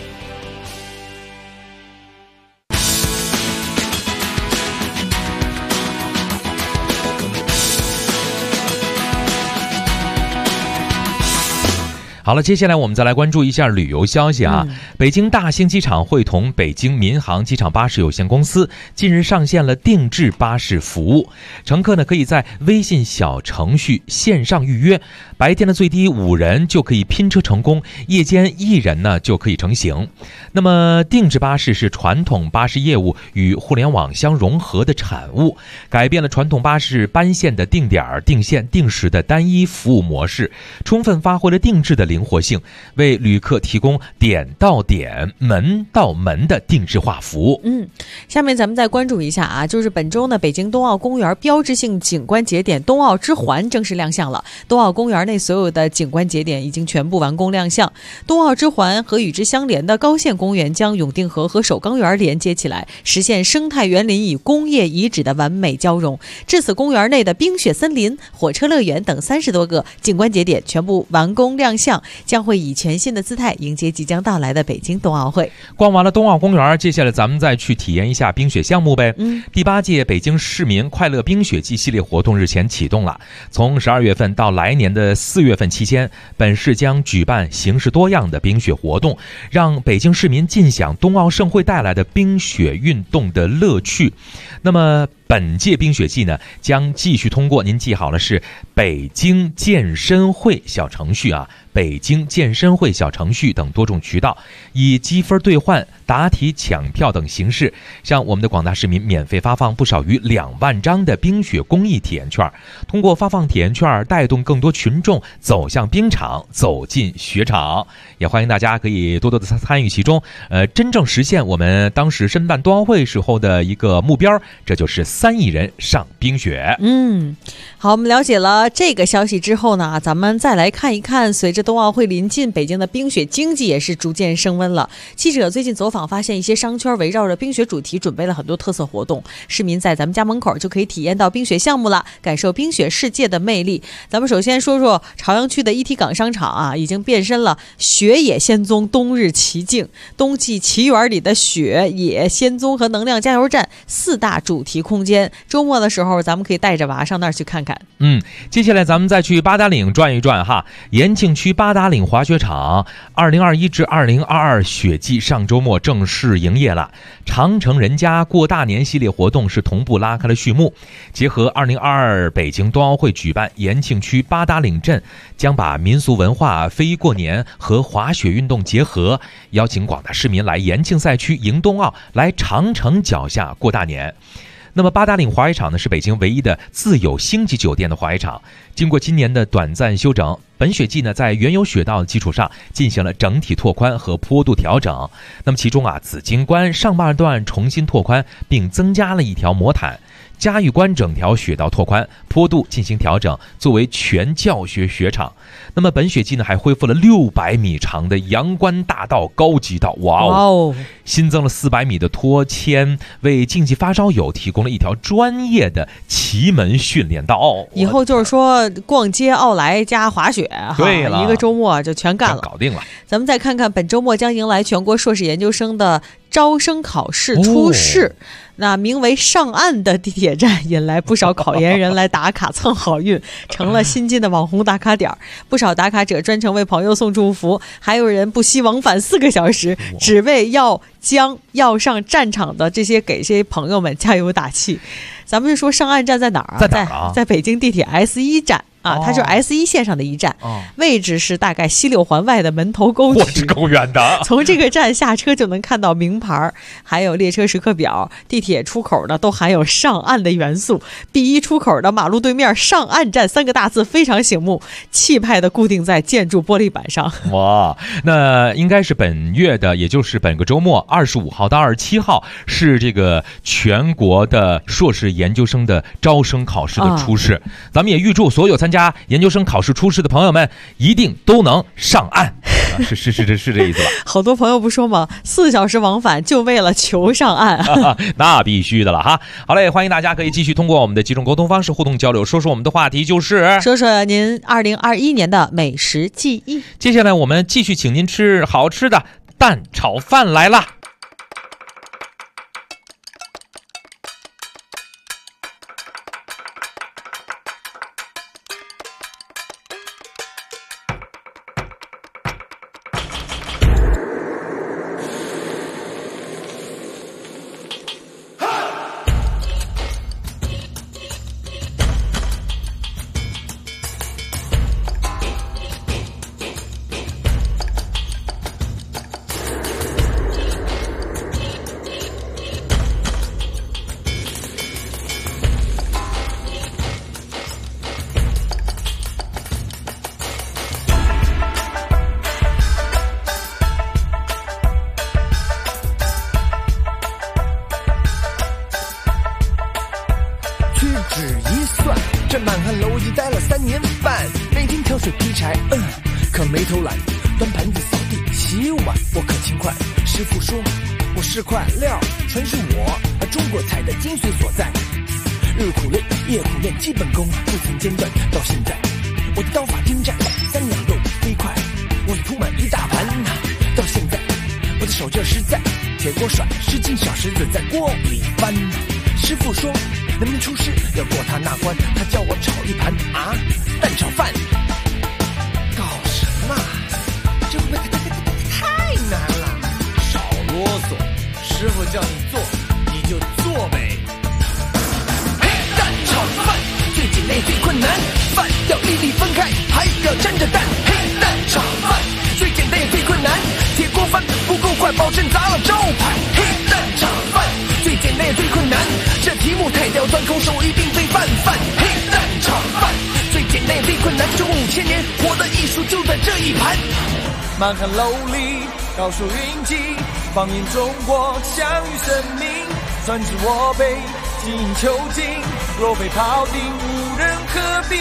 S3: 好了，接下来我们再来关注一下旅游消息啊。北京大兴机场会同北京民航机场巴士有限公司近日上线了定制巴士服务，乘客呢可以在微信小程序线上预约，白天的最低5人就可以拼车成功，夜间1人呢就可以成行。那么定制巴士是传统巴士业务与互联网相融合的产物，改变了传统巴士班线的定点、定线、定时的单一服务模式，充分发挥了定制的灵活性，为旅客提供点到点、门到门的定制化服务。
S4: 下面咱们再关注一下啊，就是本周呢，北京冬奥公园标志性景观节点冬奥之环正式亮相了。冬奥公园内所有的景观节点已经全部完工亮相。冬奥之环和与之相连的高县公园将永定河和首钢园连接起来，实现生态园林与工业遗址的完美交融。至此，公园内的冰雪森林、火车乐园等30多个景观节点全部完工亮相，将会以全新的姿态迎接即将到来的北京冬奥会。
S3: 逛完了冬奥公园，接下来咱们再去体验一下冰雪项目呗。第8届北京市民快乐冰雪季系列活动日前启动了，从12月份到来年的4月份期间，本市将举办形式多样的冰雪活动，让北京市民尽享冬奥盛会带来的冰雪运动的乐趣。那么本届冰雪季呢，将继续通过您记好了是北京健身会小程序啊，北京健身会小程序等多种渠道，以积分兑换、答题抢票等形式，向我们的广大市民免费发放不少于2万张的冰雪公益体验券，通过发放体验券带动更多群众走向冰场，走进雪场。也欢迎大家可以多多的参与其中，真正实现我们当时申办冬奥会时候的一个目标，这就是3亿人上冰雪。
S4: 好，我们了解了这个消息之后呢，咱们再来看一看，随着冬奥会临近，北京的冰雪经济也是逐渐升温了。记者最近走访发现，一些商圈围绕着冰雪主题准备了很多特色活动，市民在咱们家门口就可以体验到冰雪项目了，感受冰雪世界的魅力。咱们首先说说朝阳区的一体港商场啊，已经变身了雪野仙踪冬日奇境，冬季奇缘里的雪野仙踪和能量加油站4大主题空间，周末的时候咱们可以带着娃上那儿去看看。
S3: 接下来咱们再去八达岭转一转哈。延庆区八达岭滑雪场2021至2022雪季上周末正式营业了，长城人家过大年系列活动是同步拉开了序幕。结合2022北京冬奥会举办，延庆区八达岭镇将把民俗文化、非遗过年和滑雪运动结合，邀请广大市民来延庆赛区迎冬奥，来长城脚下过大年。那么八达岭滑雪场呢，是北京唯一的自有星级酒店的滑雪场，经过今年的短暂修整，本雪季呢在原有雪道的基础上进行了整体拓宽和坡度调整。那么其中啊，紫金关上半段重新拓宽，并增加了一条魔毯。嘉峪关整条雪道拓宽，坡度进行调整，作为全教学雪场。那么本雪季呢，还恢复了600米长的阳关大道高级道，哇哦！新增了400米的拖牵，为竞技发烧友提供了一条专业的奇门训练道。
S4: 以后就是说逛街、奥莱加滑雪，
S3: 对了，
S4: 一个周末就全干了，
S3: 搞定了。
S4: 咱们再看看本周末将迎来全国硕士研究生的招生考试初试。那名为上岸的地铁站引来不少考研人来打卡蹭好运，成了新晋的网红打卡点。不少打卡者专程为朋友送祝福，还有人不惜往返4个小时，只为要上战场的给这些朋友们加油打气。咱们就说上岸站在哪儿啊？在北京地铁 S1 站。 啊，它就是 S1 线上的一站，位置是大概西六环外的门头沟区。
S3: 我这够远的。
S4: 从这个站下车就能看到名牌，还有列车时刻表，地铁出口呢都含有上岸的元素。B1 出口的马路对面上岸站3个大字非常醒目，气派的固定在建筑玻璃板上。
S3: 哇，那应该是本月的，也就是本个周末25号到27号是这个全国的硕士研究生的招生考试的初试。咱们也预祝所有参加研究生考试初试的朋友们一定都能上岸。是这意思吧？
S4: 好多朋友不说吗？4小时往返就为了求上岸。
S3: 那必须的了哈。好嘞，欢迎大家可以继续通过我们的几种沟通方式互动交流，说说我们的话题就是
S4: 说说您2021年的美食记忆。
S3: 接下来我们继续请您吃好吃的蛋炒饭来啦。
S2: 这满汉楼已待了3年半，每天挑水劈柴，可没偷懒，端盘子、扫地、洗碗，我可勤快。师傅说我是块料，纯是我中国菜的精髓所在。日苦练，夜苦练，基本功不曾间断，到现在我的刀法精湛，3两肉飞快，我铺满一大盘。到现在我的手劲实在，铁锅甩10斤小石子在锅里翻。师傅说能不能出师要过他那关，他叫我炒一盘蛋炒饭。搞什么？这会不会太难了？少啰嗦，师傅叫你做你就做呗。嘿，蛋炒饭最简单也最困难，饭要粒粒分开，还要沾着蛋。嘿，蛋炒饭最简单也最困难，铁锅翻不够快，保证砸了招牌。嘿，蛋炒饭最简单也最困难，这题目太刁钻，空手一定非泛泛。嘿，蛋炒饭最简单也最困难，中5000年活的艺术就在这一盘。满汉楼里高手云集，放眼中国享誉盛名，专治我辈精益求精，若非庖丁无人可比。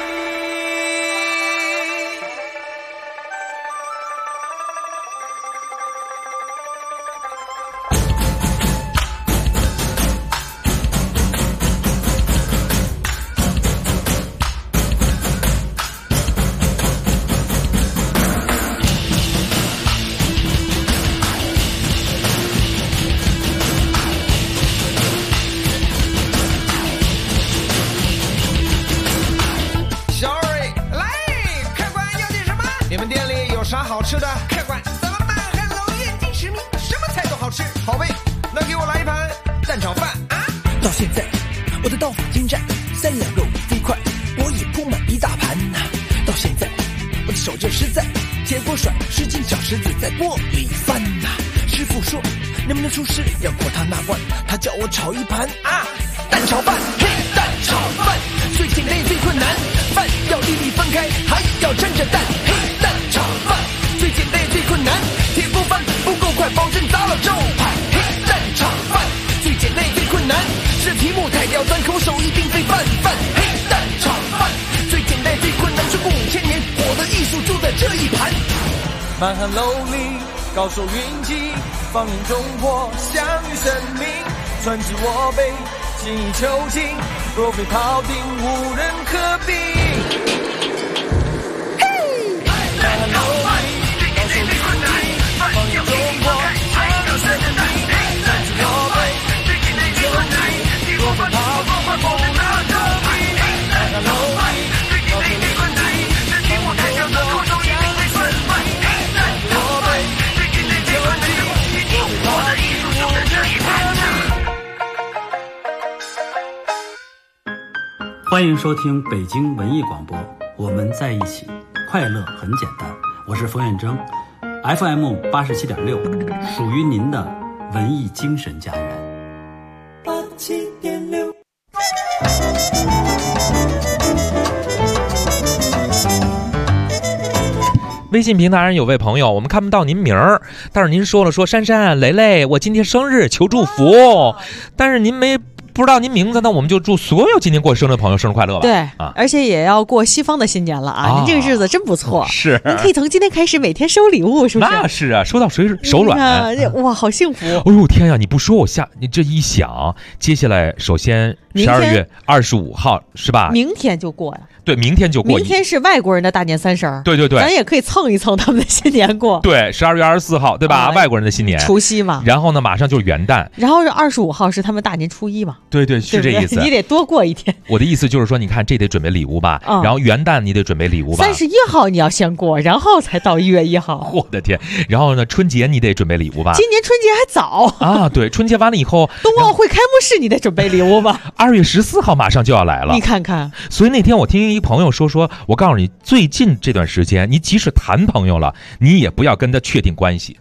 S2: 啥好吃的？客官，咱们满汉楼远近驰名，什么菜都好吃。好呗，那给我来一盘蛋炒饭啊！到现在，我的刀法精湛，3两肉飞快，我也铺满一大盘。到现在，我的手劲实在，铁锅甩10斤小石子在锅里翻。师傅说能不能出师要过他那关，他叫我炒一盘蛋炒饭。嘿，蛋炒饭最简单也最困难，饭要粒粒分开，还要沾着蛋。嘿，蛋炒饭最简单也最困难，铁锅翻不够快，保证砸了招牌。嘿，蛋炒饭最简单也最困难，这题目太刁钻，口手一定非泛泛。嘿，蛋炒饭最简单也最困难，中国5000年我的艺术就在这一盘。满汉楼里高手云集，放眼中国享誉盛名，专治我辈精益求精，若非庖丁无人可比。满汉楼里高手云集，放眼中国享誉盛名，专治我辈精益求精，若非庖丁无人可比。满汉楼里高手云集，放眼中国享誉盛名，
S20: 欢迎收听北京文艺广播，我们在一起，快乐很简单。我是冯远征 ，FM 87.6，属于您的文艺精神家园。
S2: 87.6。
S3: 微信平台上有位朋友，我们看不到您名儿，但是您说了珊珊、蕾蕾，我今天生日，求祝福。但是您不知道您名字，那我们就祝所有今天过生日的朋友生日快乐吧。
S4: 对啊，而且也要过西方的新年了啊！您这个日子真不错，
S3: 是。
S4: 您可以从今天开始每天收礼物，是不是？
S3: 那是啊，收到手软。
S4: 哇，好幸福！
S3: 哎呦天呀，你不说你这一想，接下来首先12月25号是吧？
S4: 明天就过呀。
S3: 对，明天就过。
S4: 明天是外国人的大年30。
S3: 对对对，
S4: 咱也可以蹭一蹭他们的新年过。
S3: 对，12月24号，对吧？外国人的新年，
S4: 除夕嘛。
S3: 然后呢，马上就是元旦。
S4: 然后是25号是他们大年初一嘛。
S3: 对对，是这意思。
S4: 你得多过一天。
S3: 我的意思就是说，你看这得准备礼物吧，然后元旦你得准备礼物吧。
S4: 31号你要先过，然后才到1月1号。
S3: 我的天！然后呢，春节你得准备礼物吧。
S4: 今年春节还早
S3: 啊。对，春节完了以后，
S4: 冬奥会开幕式你得准备礼物吧。
S3: 2月14号马上就要来了，
S4: 你看看。
S3: 所以那天我听一朋友说，我告诉你，最近这段时间，你即使谈朋友了，你也不要跟他确定关系。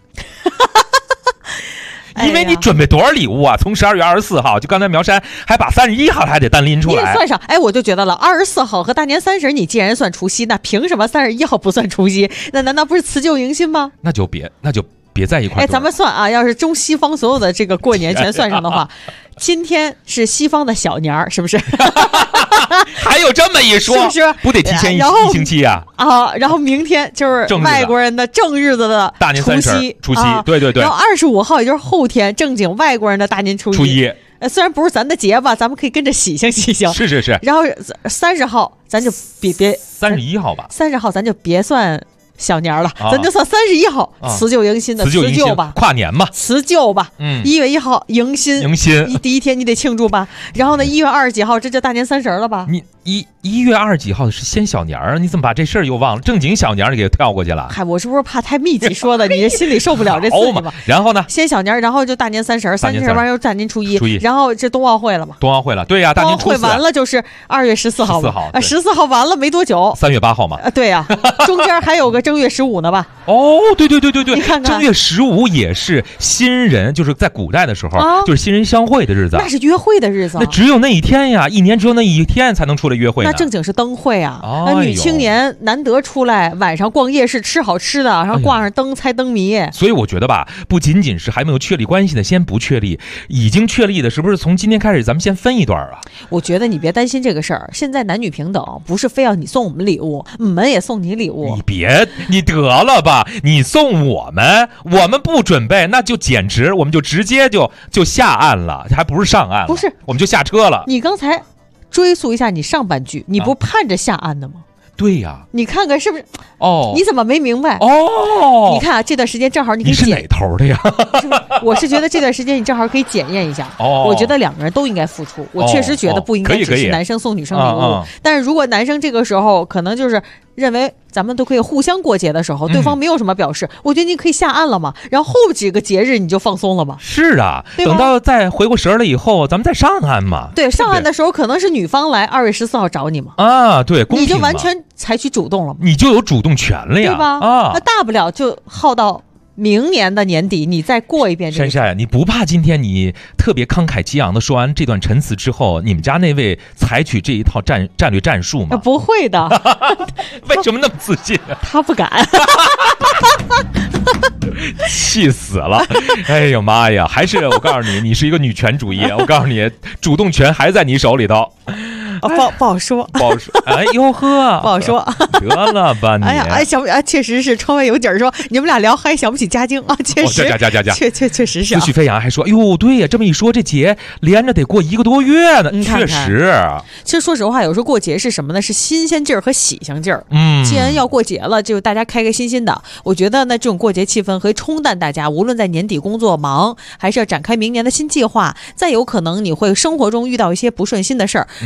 S3: 因为你准备多少礼物啊？从12月24号，就刚才苗山还把31号还得单拎出来。
S4: 你算上，我就觉得了，24号和大年30，你既然算除夕，那凭什么31号不算除夕？那难道不是辞旧迎新吗？
S3: 那就别在一块。
S4: 咱们算啊，要是中西方所有的这个过年全算上的话，今天是西方的小年儿，是不是？
S3: 还有这么一说，
S4: 是不是？
S3: 不得提前一星期啊？
S4: 然后明天就是外国人的正日子的
S3: 大年30，除夕，对对对。
S4: 然后25号也就是后天正经外国人的大年初一。虽然不是咱的节吧，咱们可以跟着喜庆喜庆。
S3: 是是是。
S4: 然后30号咱就别
S3: 31号吧。
S4: 30号咱就别算小年了，咱就算31号辞旧迎新的辞旧吧，
S3: 跨年嘛，
S4: 辞旧吧。1月1号迎新，第一天你得庆祝吧。然后呢，1月20几号这就大年30了吧？
S3: 你1月20几号是先小年儿，你怎么把这事儿又忘了？正经小年儿给跳过去了。
S4: 嗨，我是不是怕太密集说的，你这心里受不了这刺激吧？
S3: 然后呢，
S4: 先小年，然后就大年30完又大年初一，然后这冬奥会了嘛？
S3: 冬奥会了，对呀，大年初4。
S4: 冬奥会完了就是2月14号，14号完了没多久
S3: ，3月8号嘛。
S4: 对呀，中间还有个正月15呢吧？
S3: 哦，对，
S4: 你看看，
S3: 正月15也是新人，就是在古代的时候，就是新人相会的日子，
S4: 那是约会的日子，
S3: 那只有那一天呀，一年只有那一天才能出来约会呢。
S4: 那正经是灯会啊，那女青年难得出来晚上逛夜市吃好吃的，然后挂上灯猜灯谜。
S3: 所以我觉得吧，不仅仅是还没有确立关系的先不确立，已经确立的是不是从今天开始咱们先分一段啊？
S4: 我觉得你别担心这个事儿，现在男女平等，不是非要你送我们礼物，我们也送你礼物。
S3: 你得了吧，你送我们不准备，那就简直我们就直接就下岸了，还不是上岸了，
S4: 不是
S3: 我们就下车了。
S4: 你刚才追溯一下你上半句，你不盼着下岸的吗？
S3: 对呀，
S4: 你看看是不是？
S3: 哦，
S4: 你怎么没明白？
S3: 哦，
S4: 你看啊，这段时间正好你
S3: 是哪头的呀？
S4: 我是觉得这段时间你正好可以检验一下。
S3: 哦，
S4: 我觉得2个人都应该付出。我确实觉得不应该只是男生送女生礼物。但是如果男生这个时候可能就是认为咱们都可以互相过节的时候，对方没有什么表示，我觉得你可以下岸了嘛。然后后几个节日你就放松了嘛。
S3: 是啊，等到再回过神了以后，咱们再上岸嘛。
S4: 对，上岸的时候可能是女方来2月14号找你嘛。
S3: 啊，对，
S4: 你就完全采取主动了嘛，
S3: 你就有主动权了呀，
S4: 对吧？那大不了就耗到明年的年底，你再过一遍这个。
S3: 珊珊，你不怕今天你特别慷慨激昂的说完这段陈词之后，你们家那位采取这一套战略战术吗？
S4: 不会的。
S3: 为什么那么自信？
S4: 他不敢。
S3: 气死了！哎呦妈呀！还是我告诉你，你是一个女权主义。我告诉你，主动权还在你手里头。
S4: 不好说，
S3: 不好说。哎呦呵，
S4: 不好说。
S3: 得了吧你！
S4: 哎呀，确实是窗外有景说你们俩聊还想不起家经啊，确实，确实是。
S3: 思绪飞扬还说，哟，对呀，这么一说，这节连着得过1个多月呢。确实。
S4: 其实说实话，有时候过节是什么呢？是新鲜劲儿和喜庆劲儿。既然要过节了，就大家开开心心的。我觉得呢，这种过节气氛可以冲淡大家，无论在年底工作忙，还是要展开明年的新计划。再有可能你会生活中遇到一些不顺心的事儿，当你不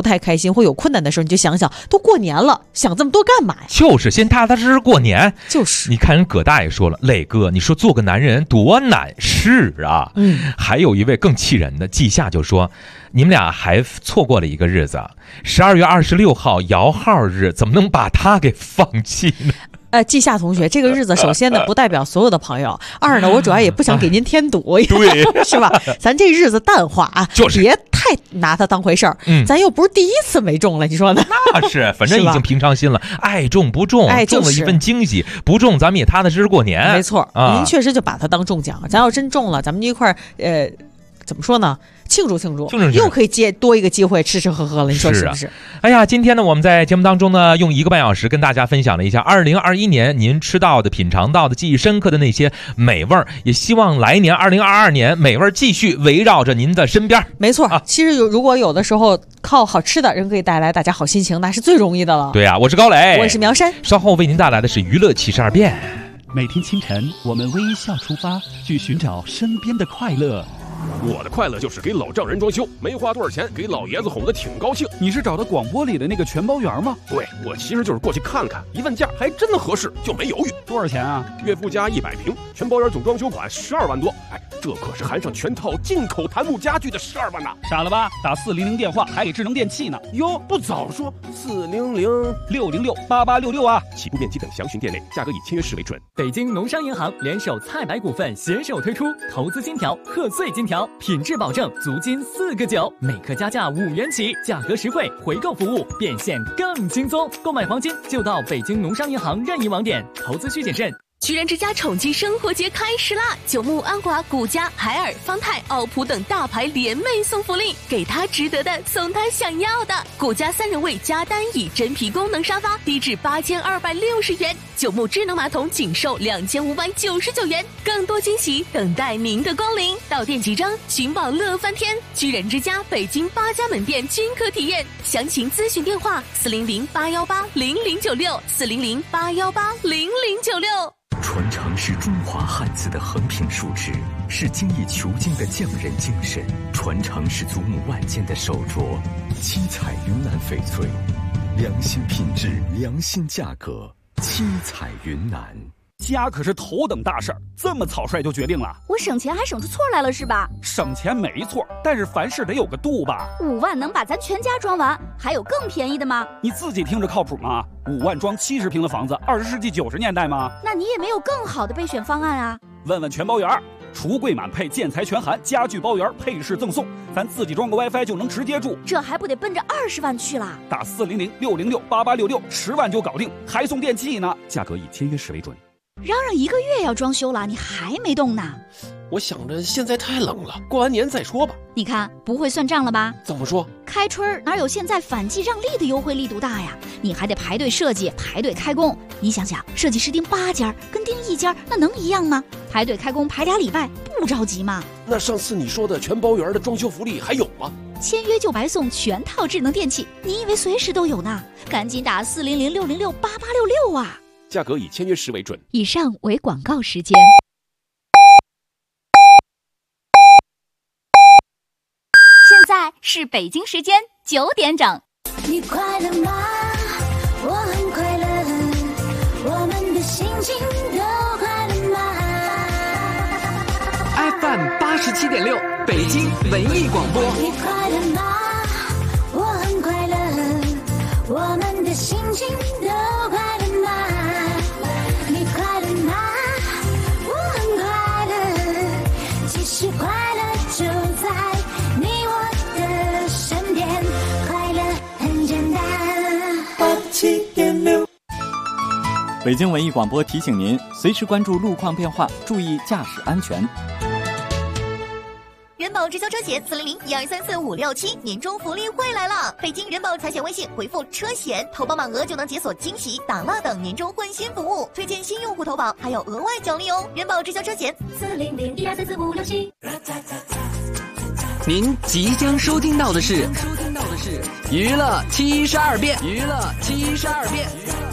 S4: 不太开心或有困难的时候，你就想想，都过年了，想这么多干嘛呀？
S3: 就是先踏踏实实过年。
S4: 就是
S3: 你看人葛大爷说了，磊哥，你说做个男人多难是啊。还有一位更气人的，季夏就说，你们俩还错过了一个日子，12月26号摇号日，怎么能把他给放弃呢？
S4: 季夏同学，这个日子首先呢不代表所有的朋友，二呢我主要也不想给您添堵，
S3: 对，
S4: 是吧？咱这日子淡化啊，
S3: 就是
S4: 别太拿它当回事儿。咱又不是第一次没中了，你说呢？
S3: 那是，反正已经平常心了，爱中不中，中了一份惊喜，不中咱们也踏踏实实过年。
S4: 没错，您确实就把它当中奖，咱要真中了，咱们一块儿怎么说呢？庆祝庆祝，又可以多一个机会吃吃喝喝了，你说是不是？
S3: 哎呀，今天呢，我们在节目当中呢，用1个半小时跟大家分享了一下2021年您吃到的、品尝到的、记忆深刻的那些美味儿，也希望来年2022年美味继续围绕着您的身边。
S4: 没错，其实如果有的时候靠好吃的人可以带来大家好心情，那是最容易的了。
S3: 对啊，我是高磊，
S4: 我是苗山，
S3: 稍后为您带来的是娱乐72变。
S1: 每天清晨，我们微笑出发，去寻找身边的快乐。
S12: 我的快乐就是给老丈人装修，没花多少钱，给老爷子哄得挺高兴。
S7: 你是找的广播里的那个全包员吗？
S12: 对，我其实就是过去看看，一问价还真的合适，就没犹豫。
S7: 多少钱啊？
S12: 岳父家100平，全包员总装修款12万多。哎，这可是含上全套进口檀木家具的12万呐！
S7: 傻了吧？打400电话还给智能电器呢。
S12: 哟，不早说
S7: 400-606-8866啊！
S12: 起步面积等详询店内，价格以签约时为准。
S9: 北京农商银行联手菜百股份携手推出投资金条、贺岁金条，品质保证，足金4个9，每克加价5元起，价格实惠，回购服务变现更轻松。购买黄金就到北京农商银行任意网点，投资需谨慎。
S10: 居然之家宠姬生活节开始啦！九牧、安华、古家、海尔、方太、奥普等大牌联袂送福利，给他值得的，送他想要的。古家3人位加单椅真皮功能沙发低至8260元，九牧智能马桶仅售2599元，更多惊喜等待您的光临。到店即张，寻宝乐翻天！居然之家北京8家门店均可体验，详情咨询电话400-818-0096，400-818-0096。
S21: 传承是中华汉字的横平竖直，是精益求精的匠人精神；传承是祖母万间的手镯，七彩云南翡翠，良心品质，良心价格，七彩云南。
S7: 家可是头等大事儿，这么草率就决定了？
S11: 我省钱还省出错来了是吧？
S7: 省钱没错，但是凡事得有个度吧。
S11: 5万能把咱全家装完，还有更便宜的吗？
S7: 你自己听着靠谱吗？5万装70平的房子，20世纪90年代吗？
S11: 那你也没有更好的备选方案啊？
S7: 问问全包员，橱柜满配，建材全含，家具包圆，配饰赠送，咱自己装个 WiFi 就能直接住，
S11: 这还不得奔着20万去啦？
S7: 打400-606-8866，10万就搞定，还送电器呢，价格以签约时为准。
S11: 嚷嚷1个月要装修了，你还没动呢？
S12: 我想着现在太冷了，过完年再说吧。
S11: 你看不会算账了吧？
S12: 怎么说？
S11: 开春哪有现在反季让利的优惠力度大呀？你还得排队设计，排队开工。你想想，设计师盯8家，跟盯1家，那能一样吗？排队开工排2礼拜，不着急吗？
S12: 那上次你说的全包圆的装修福利还有吗？
S11: 签约就白送全套智能电器，你以为随时都有呢？赶紧打400-606-8866啊！
S12: 价格以签约时为准。
S11: 以上为广告时间。
S10: 现在是北京时间9点整。
S6: 你快乐吗？我很快乐，我们的心情都快乐吗
S13: ？FM 87.6，北京文艺广播。
S6: 你快乐吗？我很快乐，我们的心情都快乐吗？你快乐吗？我很快乐，其实快乐就在你我的身边，快乐很简单。87.6。
S14: 北京文艺广播提醒您，随时关注路况变化，注意驾驶安全。
S15: 人保直销车险400-1234567年终福利会来了！北京人保财险微信回复车险，投保满额就能解锁惊喜、打蜡等年终换新服务，推荐新用户投保还有额外奖励哦！人保直销车险400-1234567。
S13: 您即将收听到的是娱乐72变，娱乐72变。